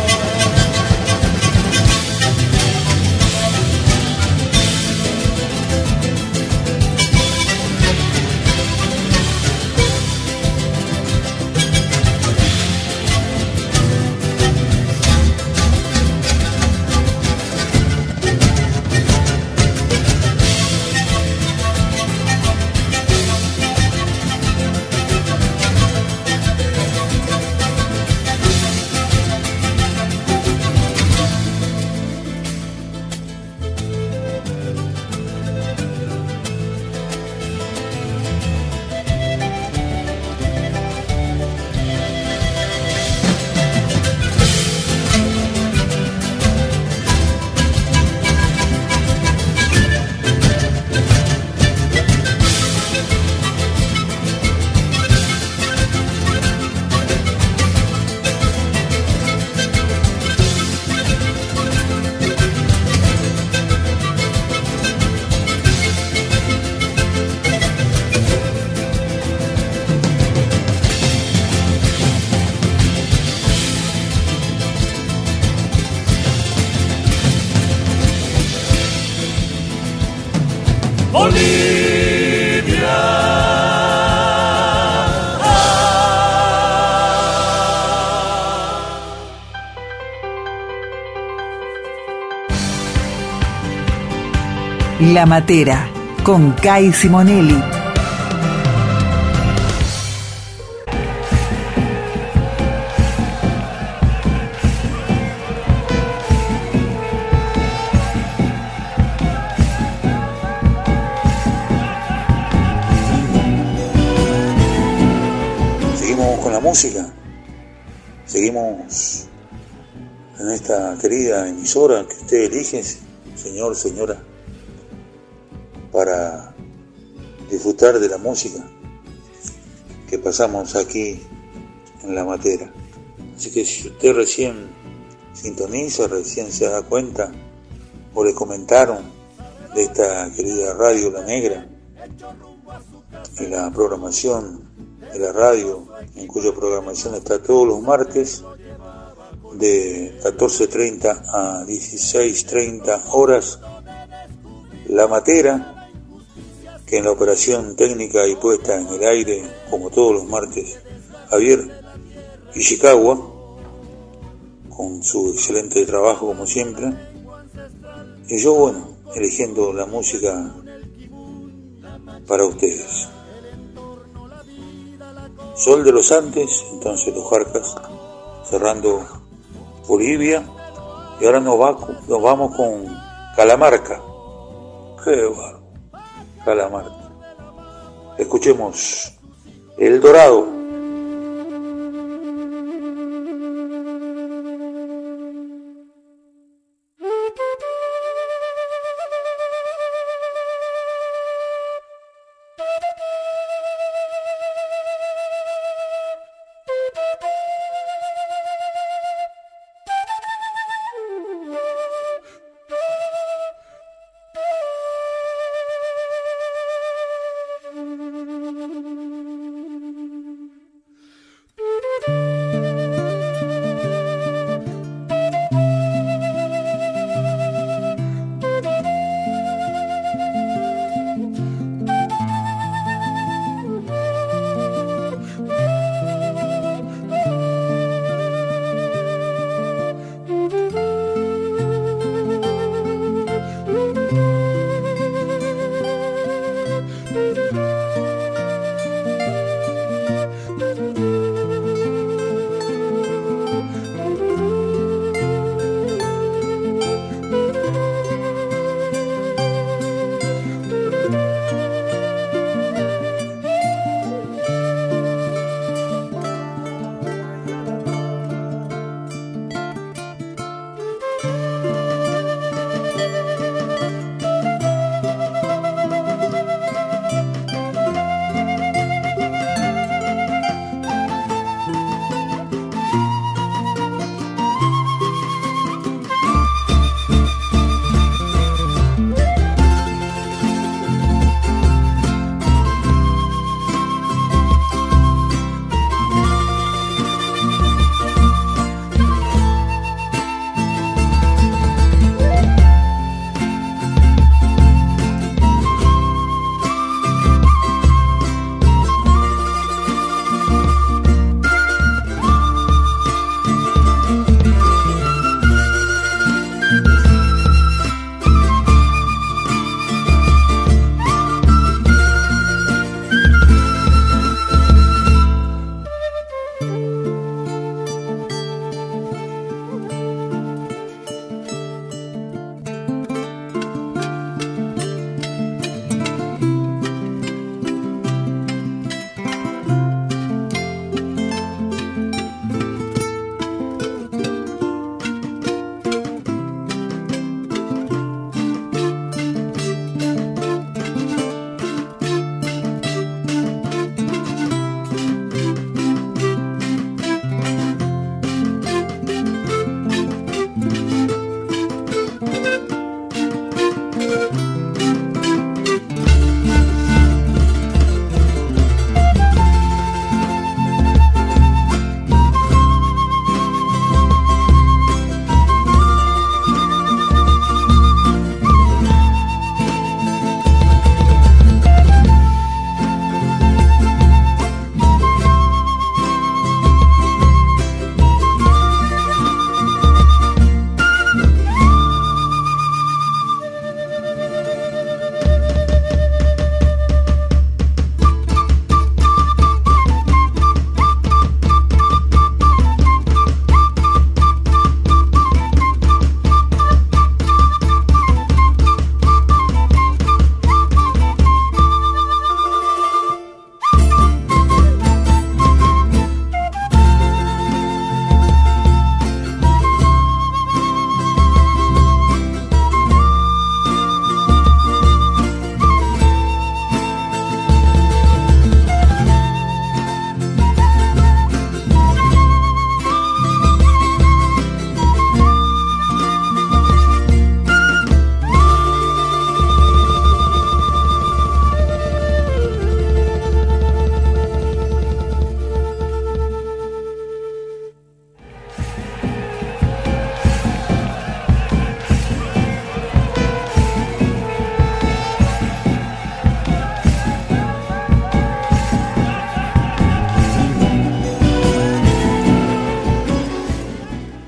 La Matera, con Kai Simonelli. Seguimos con la música, seguimos en esta querida emisora que usted elige, señor, señora. para disfrutar de la música que pasamos aquí en La Matera. Así que si usted recién sintoniza, recién se da cuenta o le comentaron de esta querida radio La Negra y la programación de la radio, en cuya programación está todos los martes de catorce treinta a dieciséis treinta horas, La Matera, que en la operación técnica y puesta en el aire, como todos los martes, Javier Ishikawa, con su excelente trabajo como siempre, y yo, bueno, eligiendo la música para ustedes. Sol de los Andes, entonces los Jarcas, cerrando Bolivia, y ahora nos, va, nos vamos con Calamarca. Qué barro, Calamarca. Escuchemos El Dorado.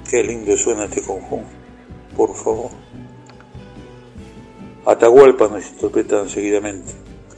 Qué lindo suena este conjunto, por favor. Atahualpa nos interpretan seguidamente.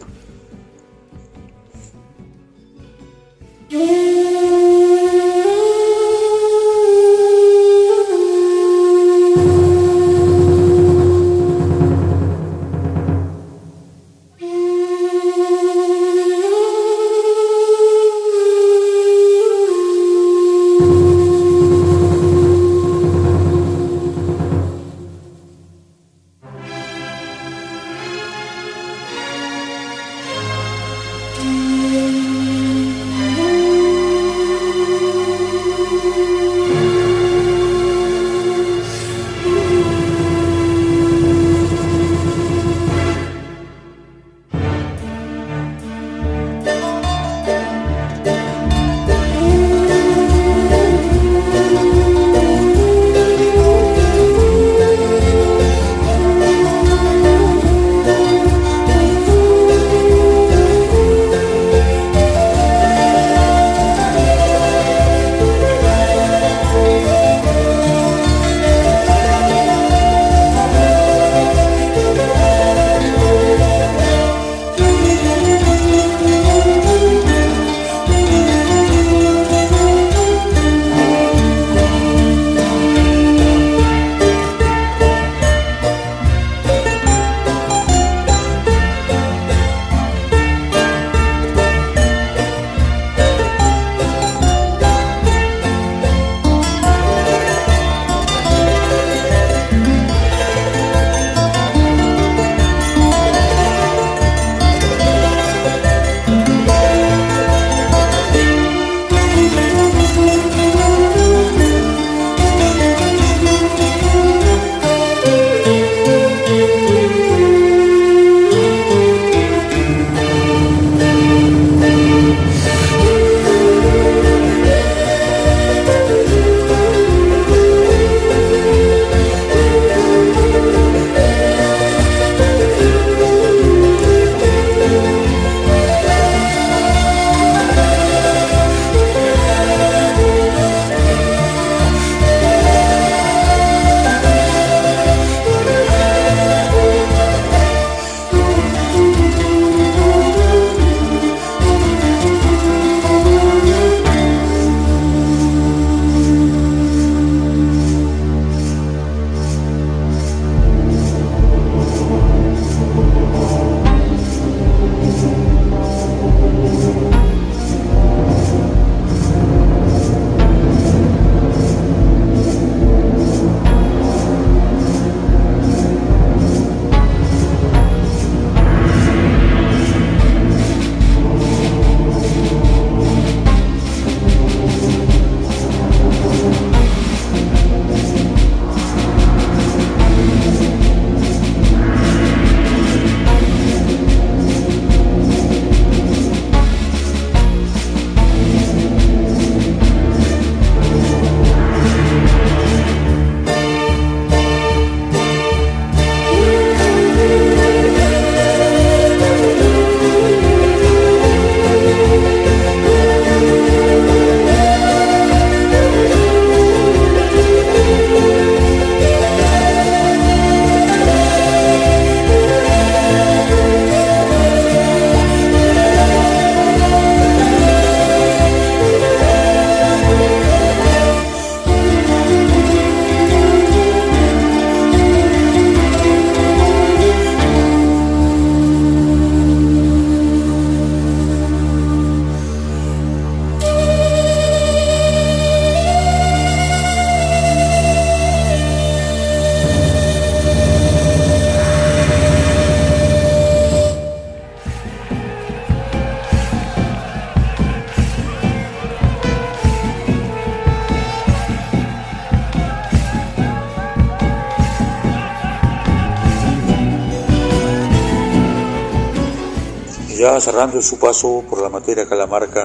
Ya cerrando su paso por la Matera Calamarca,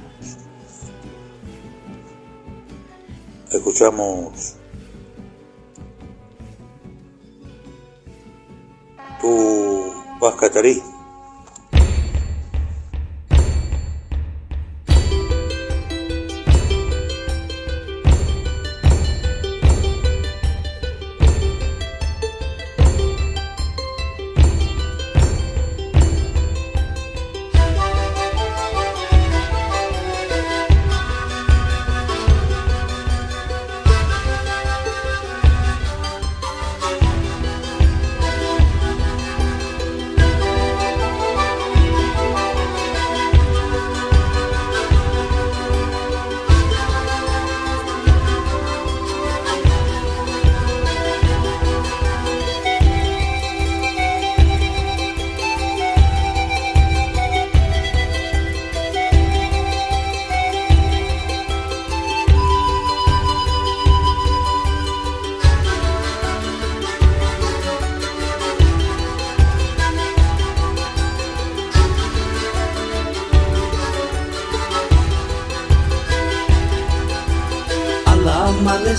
escuchamos Tu Vascatarí.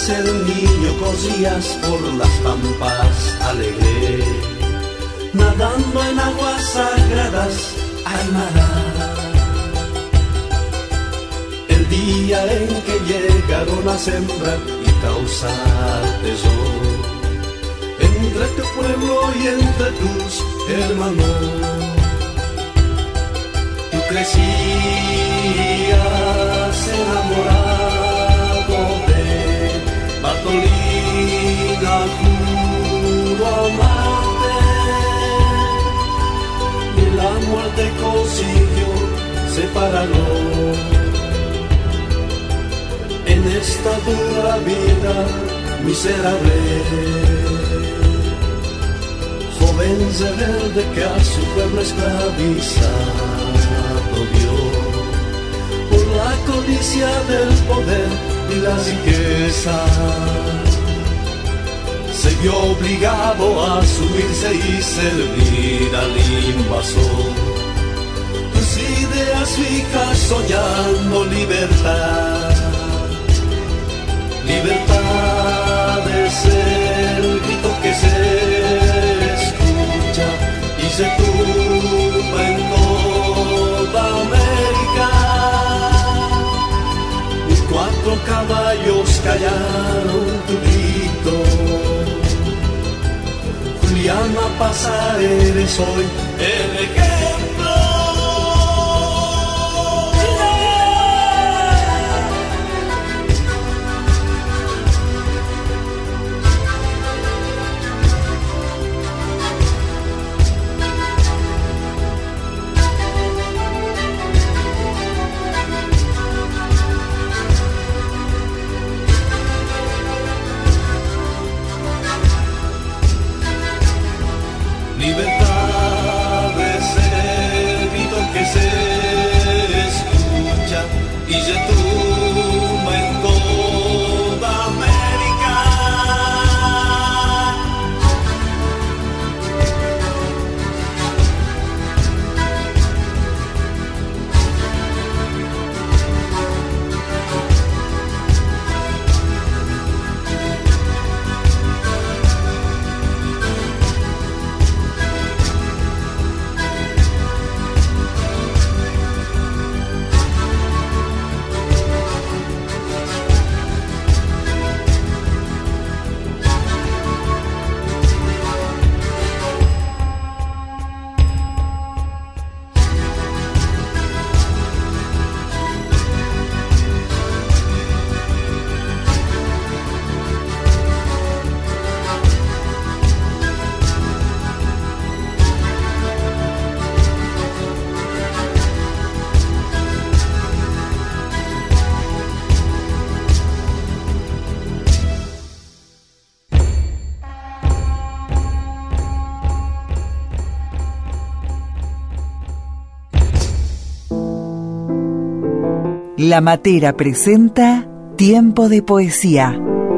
ser niño corrías por las pampas alegre, nadando en aguas sagradas, Aymara. El día en que llegaron a sembrar y causar tesoro entre tu pueblo y entre tus hermanos, tú crecías enamorado de Bartolina, juro amarte, y la muerte consiguió separarlos. En esta dura vida miserable, joven rebelde que a su pueblo esclavizado vio, por la codicia del poder y la riqueza, se vio obligado a subirse y servir al invasor. Tus ideas fijas soñando libertad, libertad es el grito que se escucha y se tumba en toda América. Y cuatro caballos callaron tu grito. Juliana Pasa, eres hoy el ejemplo. Libertad es el grito que se escucha y se tumba en toda América. La Matera presenta Tiempo de Poesía.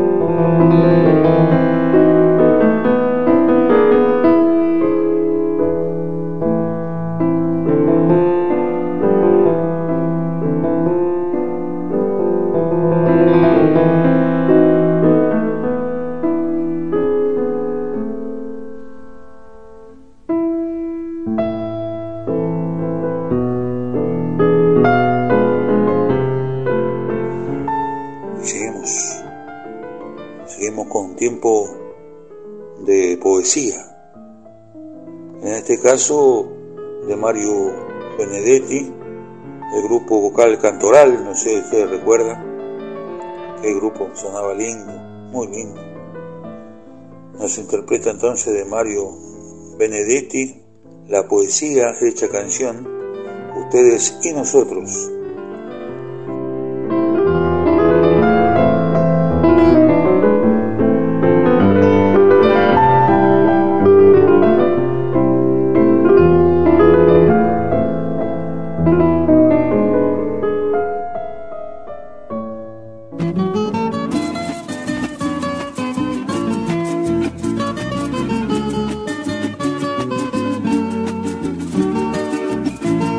Tiempo de poesía, en este caso de Mario Benedetti, el grupo vocal Cantoral. No sé si ustedes recuerdan que el grupo sonaba lindo, muy lindo. Nos interpreta entonces de Mario Benedetti la poesía hecha canción, Ustedes y Nosotros.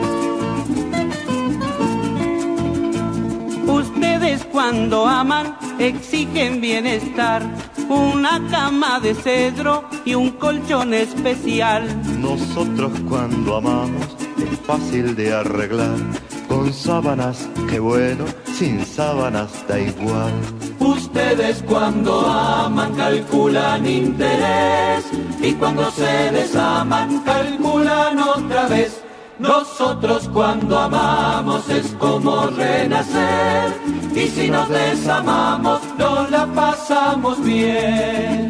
Cuando aman exigen bienestar, una cama de cedro y un colchón especial. Nosotros cuando amamos es fácil de arreglar, con sábanas, qué bueno, sin sábanas da igual. Ustedes cuando aman calculan interés y cuando se desaman calculan otra vez. Nosotros cuando amamos es como renacer y si nos desamamos no la pasamos bien.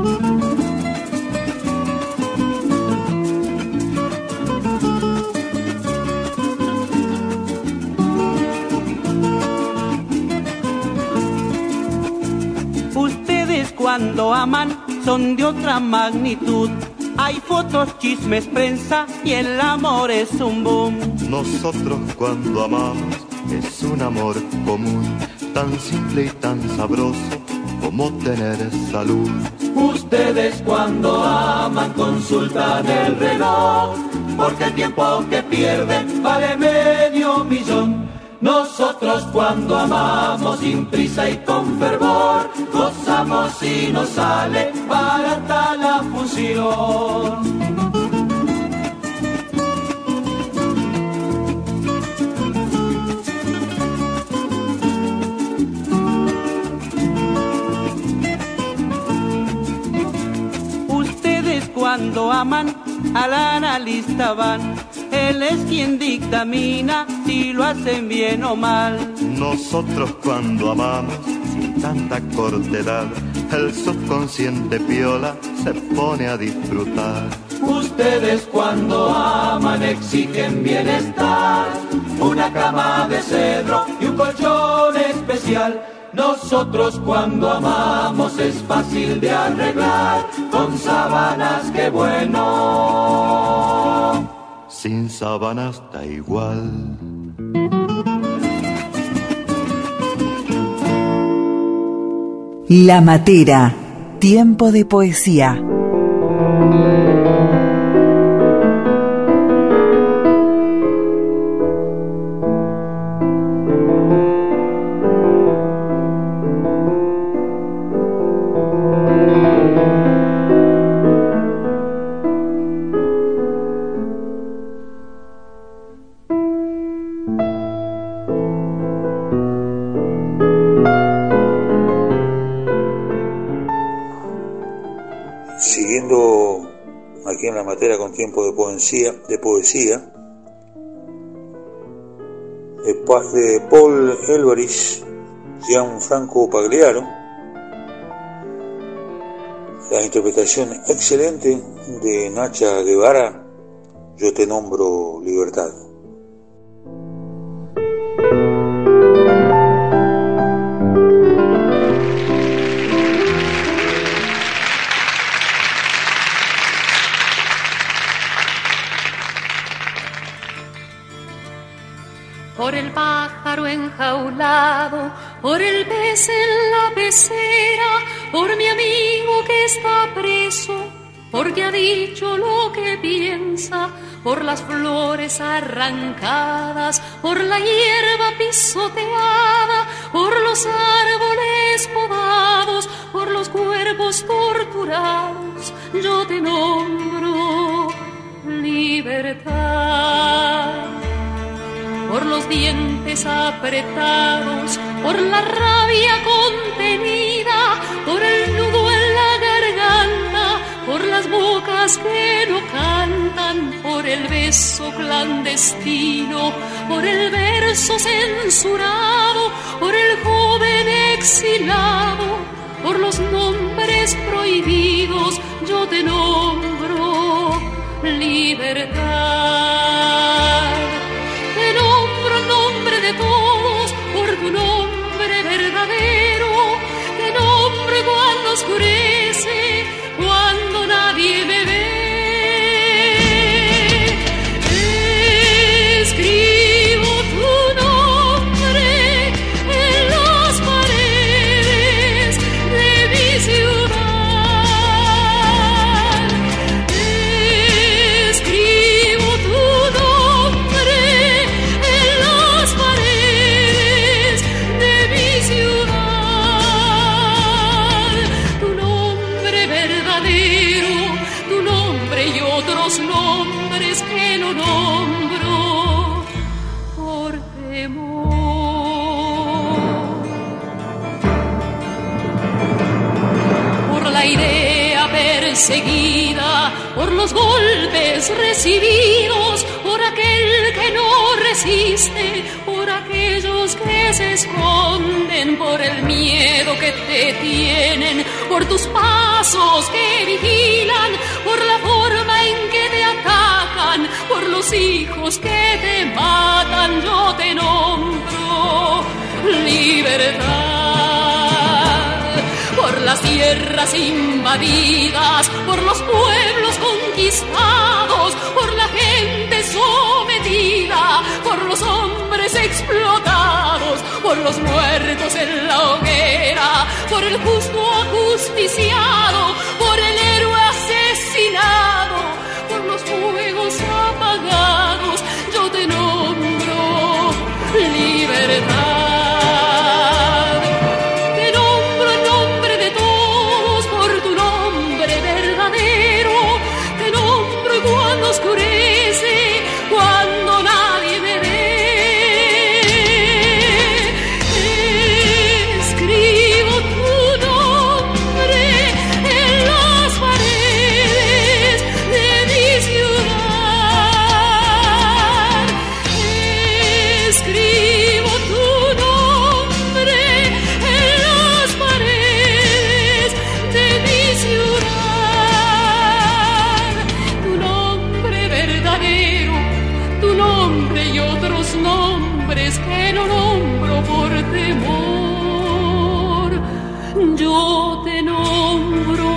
Ustedes cuando aman son de otra magnitud. Hay fotos, chismes, prensa y el amor es un boom. Nosotros cuando amamos es un amor común, tan simple y tan sabroso como tener salud. Ustedes cuando aman consultan el reloj, porque el tiempo que pierden vale medio millón. Nosotros cuando amamos sin prisa y con fervor, gozamos y nos sale barata la fusión. Ustedes cuando aman al analista van, él es quien dictamina si lo hacen bien o mal. Nosotros cuando amamos sin tanta cortedad, el subconsciente piola se pone a disfrutar. Ustedes cuando aman exigen bienestar, una cama de cedro y un colchón especial. Nosotros cuando amamos es fácil de arreglar, con sábanas qué bueno, sin sábanas da igual. La Matera, tiempo de poesía. Siguiendo aquí en La Matera con tiempo de poesía, de poesía de, de Paul Elvarich, Gianfranco Pagliaro, la interpretación excelente de Nacha Guevara, Yo te nombro libertad. Por el pájaro enjaulado, por el pez en la pecera, por mi amigo que está preso, porque ha dicho lo que piensa, por las flores arrancadas, por la hierba pisoteada, por los árboles podados, por los cuerpos torturados, yo te nombro libertad. Por los dientes apretados, por la rabia contenida, por el nudo en la garganta, por las bocas que no cantan, por el beso clandestino, por el verso censurado, por el joven exilado, por los nombres prohibidos, yo te nombro libertad. Te nombro en nombre de todos, por tu nombre verdadero. Te nombro cuando oscurece, cuando nadie me ve. Escribo tu nombre en las paredes de mi ciudad. Escribo tu nombre en las paredes de mi ciudad. nombres que no nombro por temor. Por la idea perseguida, por los golpes recibidos, por aquel que no resiste, por aquellos que se esconden, por el miedo que te tienen, por tus pasos que vigilan, por la forma en que te atacan, por los hijos que te matan, yo te nombro libertad. Por las tierras invadidas, por los pueblos conquistados, por la gente sometida, por los hombres explotados, por los muertos en la hoguera, por el justo ajusticiado, por el héroe asesinado, por los fuegos apagados, yo te nombro libertad. Oscurece cuando nadie me ve. Escribo tu nombre en las paredes de mi ciudad. Escribo tu nombre en las paredes de mi ciudad. Tu nombre y otros nombres que no nombro por temor, yo te nombro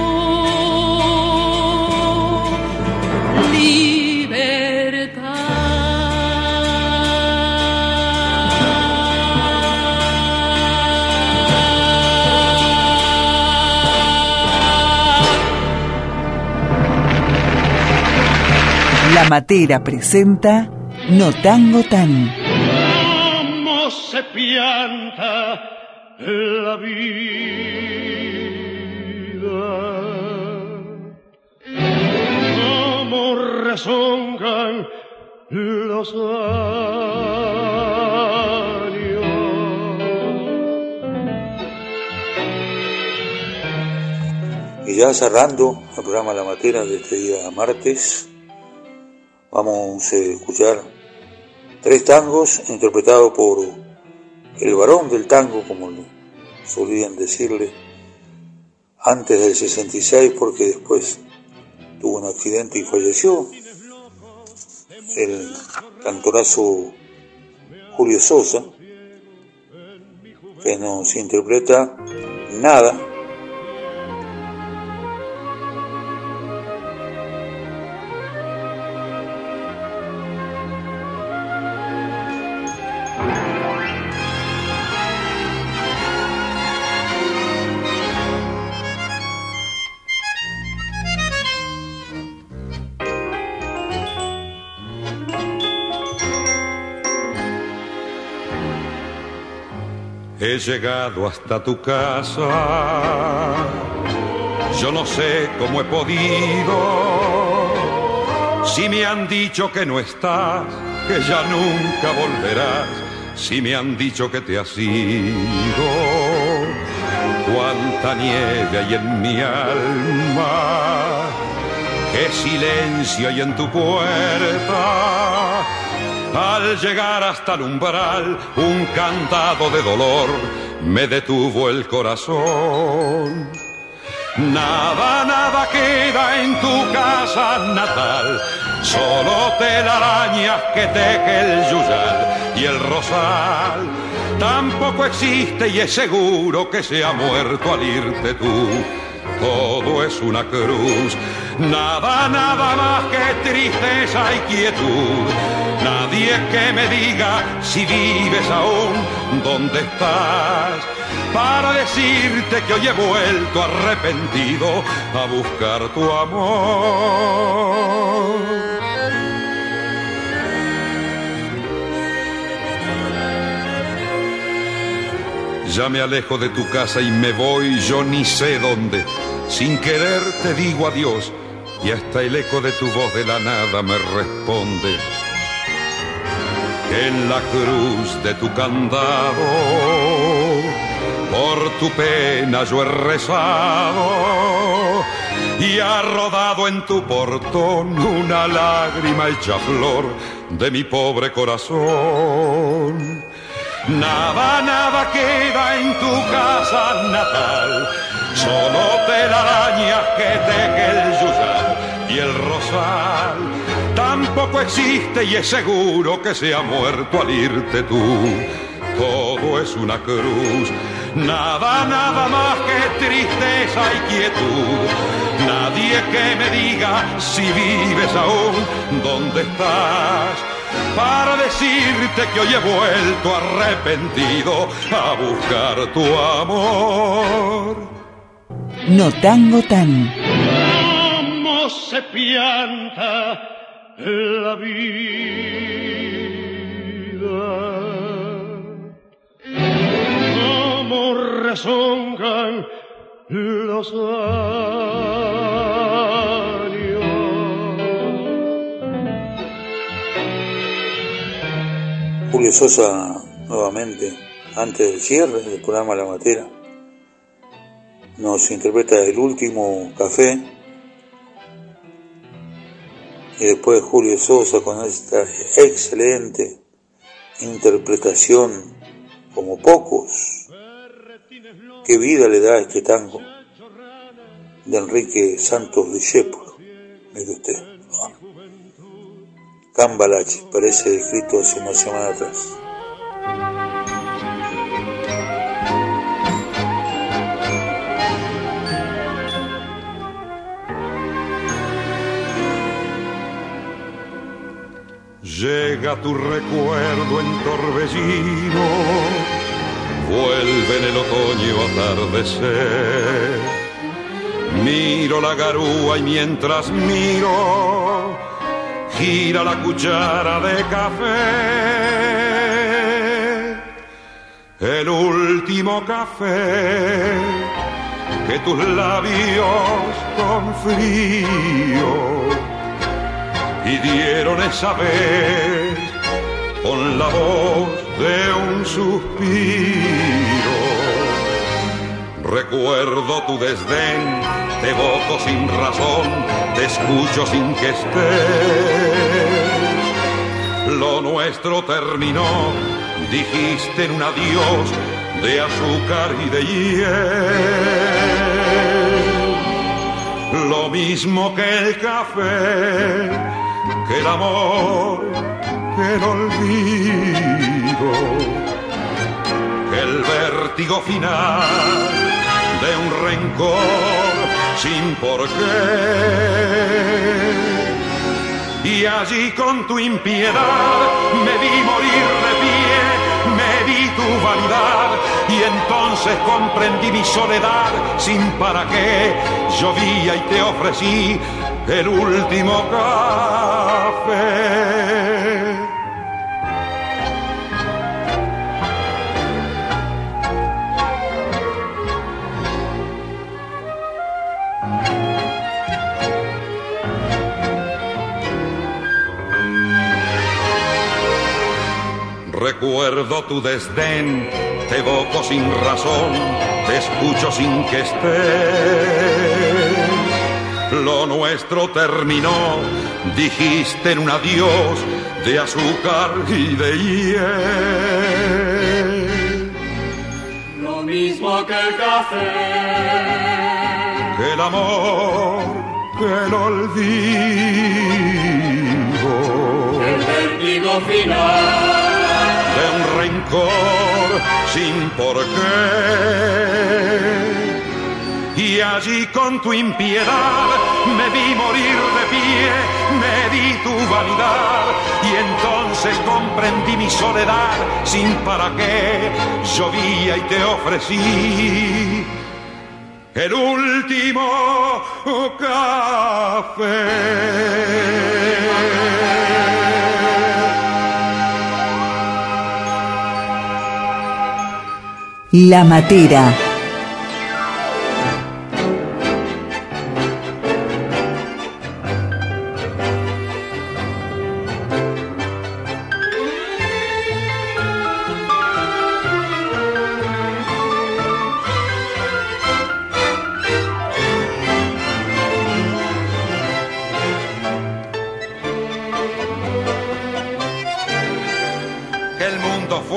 libertad. La Matera presenta No Tango Tan. ¿Cómo se pianta la vida? ¿Cómo rezongan los años? Y ya cerrando el programa La Matera de este día martes, vamos a escuchar tres tangos interpretados por el varón del tango, como solían decirle, antes del sesenta y seis, porque después tuvo un accidente y falleció, el cantorazo Julio Sosa, que nos interpreta Nada. He llegado hasta tu casa, yo no sé cómo he podido. Si me han dicho que no estás, que ya nunca volverás, si me han dicho que te has ido, cuánta nieve hay en mi alma, qué silencio hay en tu puerta. Al llegar hasta el umbral, un cantado de dolor me detuvo el corazón. Nada, nada queda en tu casa natal, solo telarañas que teje el yuyal y el rosal. Tampoco existe y es seguro que se ha muerto al irte tú. Todo es una cruz, nada, nada más que tristeza y quietud. Nadie que me diga si vives aún, dónde estás, para decirte que hoy he vuelto arrepentido a buscar tu amor. Ya me alejo de tu casa y me voy yo ni sé dónde. Sin querer te digo adiós, y hasta el eco de tu voz de la nada me responde. En la cruz de tu candado, por tu pena yo he rezado, y ha rodado en tu portón una lágrima hecha flor de mi pobre corazón. Nada, nada queda en tu casa natal, solo telarañas que teje el yuyal y el rosal. Tampoco existe y es seguro que se ha muerto al irte tú. Todo es una cruz, nada, nada más que tristeza y quietud. Nadie que me diga si vives aún, dónde estás, para decirte que hoy he vuelto arrepentido a buscar tu amor. No tango tan. ¿Cómo se pianta la vida? ¿Cómo rezongan los años? Julio Sosa nuevamente, antes del cierre del programa La Matera, nos interpreta El Último Café, y después Julio Sosa con esta excelente interpretación, como pocos. Qué vida le da a este tango de Enrique Santos Discépolo. Mire usted, oh. Cambalache, parece escrito hace una semana atrás. Llega tu recuerdo en torbellino, vuelve en el otoño atardecer. Miro la garúa y mientras miro, gira la cuchara de café. El último café que tus labios con frío pidieron esa vez con la voz de un suspiro. Recuerdo tu desdén, te evoco sin razón, te escucho sin que estés. Lo nuestro terminó, dijiste en un adiós de azúcar y de hiel. Lo mismo que el café, que el amor, que el olvido, que el vértigo final de un rencor sin porqué. Y allí con tu impiedad me vi morir de pie, me vi tu vanidad, y entonces comprendí mi soledad sin para qué. Llovía y te ofrecí el último café. Recuerdo tu desdén, te evoco sin razón, te escucho sin que estés. Lo nuestro terminó, dijiste en un adiós de azúcar y de hiel. Lo mismo que el café, que el amor, que el olvido, el vértigo final de un rencor sin porqué. Y allí con tu impiedad me vi morir de pie, me di tu vanidad, y entonces comprendí mi soledad sin para qué. Llovía y te ofrecí el último café. La Matera.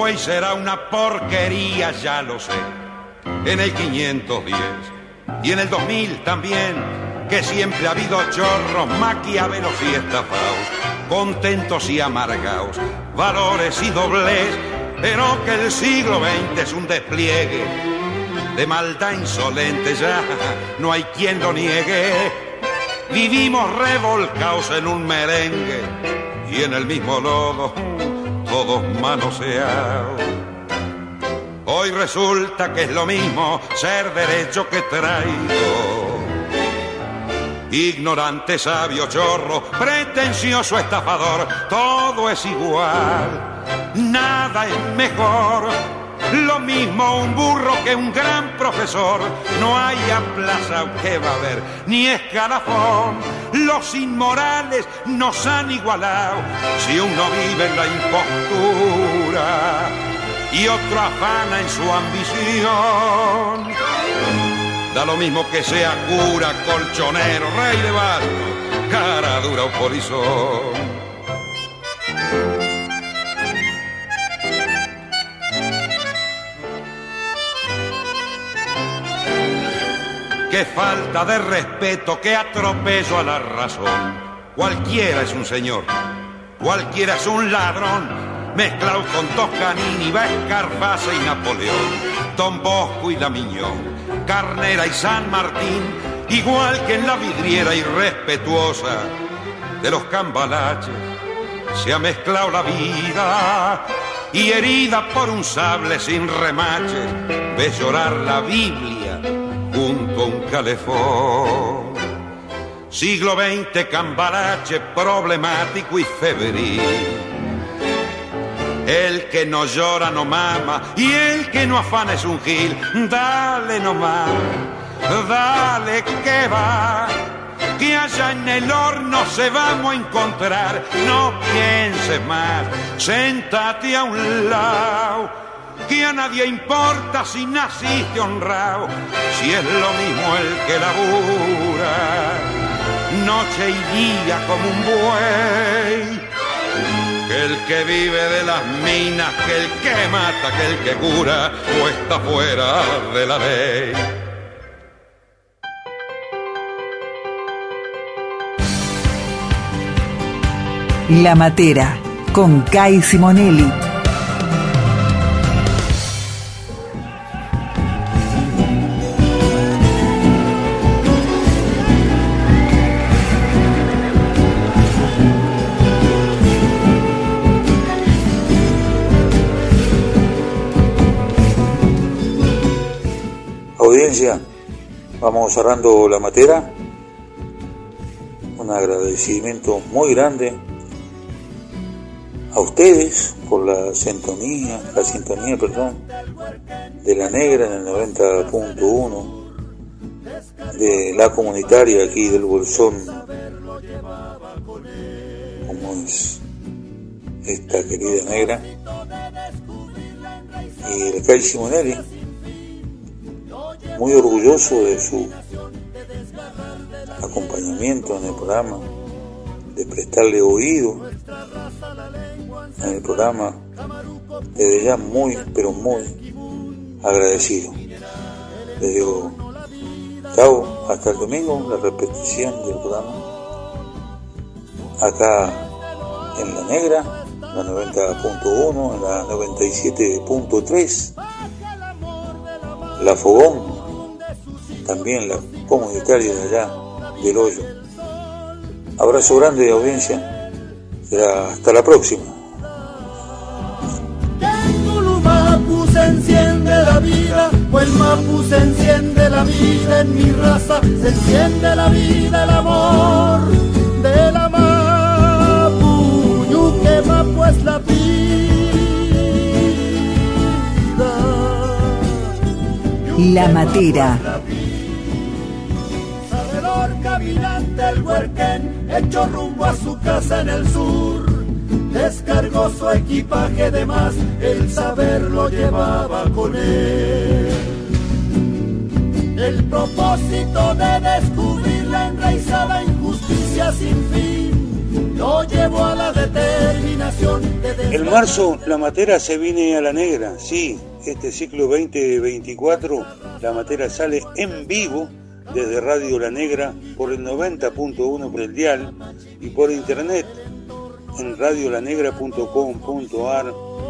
Buey será una porquería, ya lo sé. En el quinientos diez y en el dos mil también, que siempre ha habido chorros, maquiavelos y estafaos, contentos y amargaos, valores y doblez, pero que el siglo veinte es un despliegue de maldad insolente, ya no hay quien lo niegue. Vivimos revolcaos en un merengue y en el mismo lodo, todos manoseados. Hoy resulta que es lo mismo ser derecho que traidor. Ignorante, sabio, chorro, pretencioso, estafador, todo es igual, nada es mejor. Lo mismo un burro que un gran profesor, no hay plaza que va a haber, ni escalafón. Los inmorales nos han igualado, si uno vive en la impostura y otro afana en su ambición. Da lo mismo que sea cura, colchonero, rey de bastos, cara dura o polizón. Qué falta de respeto, qué atropello a la razón. Cualquiera es un señor, cualquiera es un ladrón, mezclado con Toscanini, Escarfaza y Napoleón, Don Bosco y Damiñón, Carnera y San Martín, igual que en la vidriera irrespetuosa de los cambalaches, se ha mezclado la vida y herida por un sable sin remaches, ves llorar la Biblia junto a un calefón. Siglo veinte, cambalache problemático y febril. El que no llora no mama y el que no afana es un gil. Dale nomás, dale que va, que allá en el horno se vamos a encontrar. No pienses más, sentate a un lado, que a nadie importa si naciste honrado, si es lo mismo el que labura noche y día como un buey, que el que vive de las minas, que el que mata, que el que cura o está fuera de la ley. La Matera, con Kai Simonelli. Audiencia, vamos cerrando La Matera. Un agradecimiento muy grande a ustedes por la sintonía, la sintonía, perdón, de La Negra en el noventa punto uno, de la comunitaria aquí del Bolsón, como es esta querida Negra, y el Kai Simonelli, muy orgulloso de su acompañamiento en el programa, de prestarle oído en el programa, desde ya muy, pero muy agradecido. Les digo chao, hasta el domingo, la repetición del programa, acá en La Negra, la noventa punto uno, en la noventa y siete punto tres, La Fogón, también la comunitaria de allá del Hoyo. Abrazo grande de audiencia, será hasta la próxima. El Mapu se enciende la vida, o el Mapu se enciende la vida, en mi raza se enciende la vida, el amor de la Mapu, Yuque Mapu es la vida. La Matera. Caminante el Huerquén, hecho rumbo a su casa en el sur, descargó su equipaje de más, el saber lo llevaba con él. El propósito de descubrir la enraizada injusticia sin fin, lo llevo a la determinación de En marzo la matera se viene a la negra, sí, este ciclo veinte veinticuatro la matera sale en vivo desde Radio La Negra por el noventa punto uno por el dial y por internet en radio la negra punto com punto a r.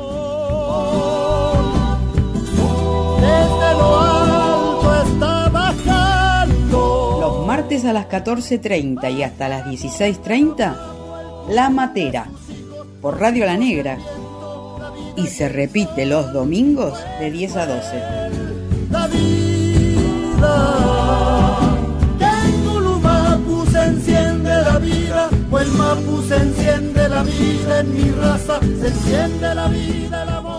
Desde lo alto está bajando. Los martes a las catorce treinta y hasta las dieciséis treinta, La Matera, por Radio La Negra. Y se repite los domingos de diez a doce. La vida, en Ulumapu se enciende la vida, o el Mapu se enciende la vida, en mi raza se enciende la vida, el amor.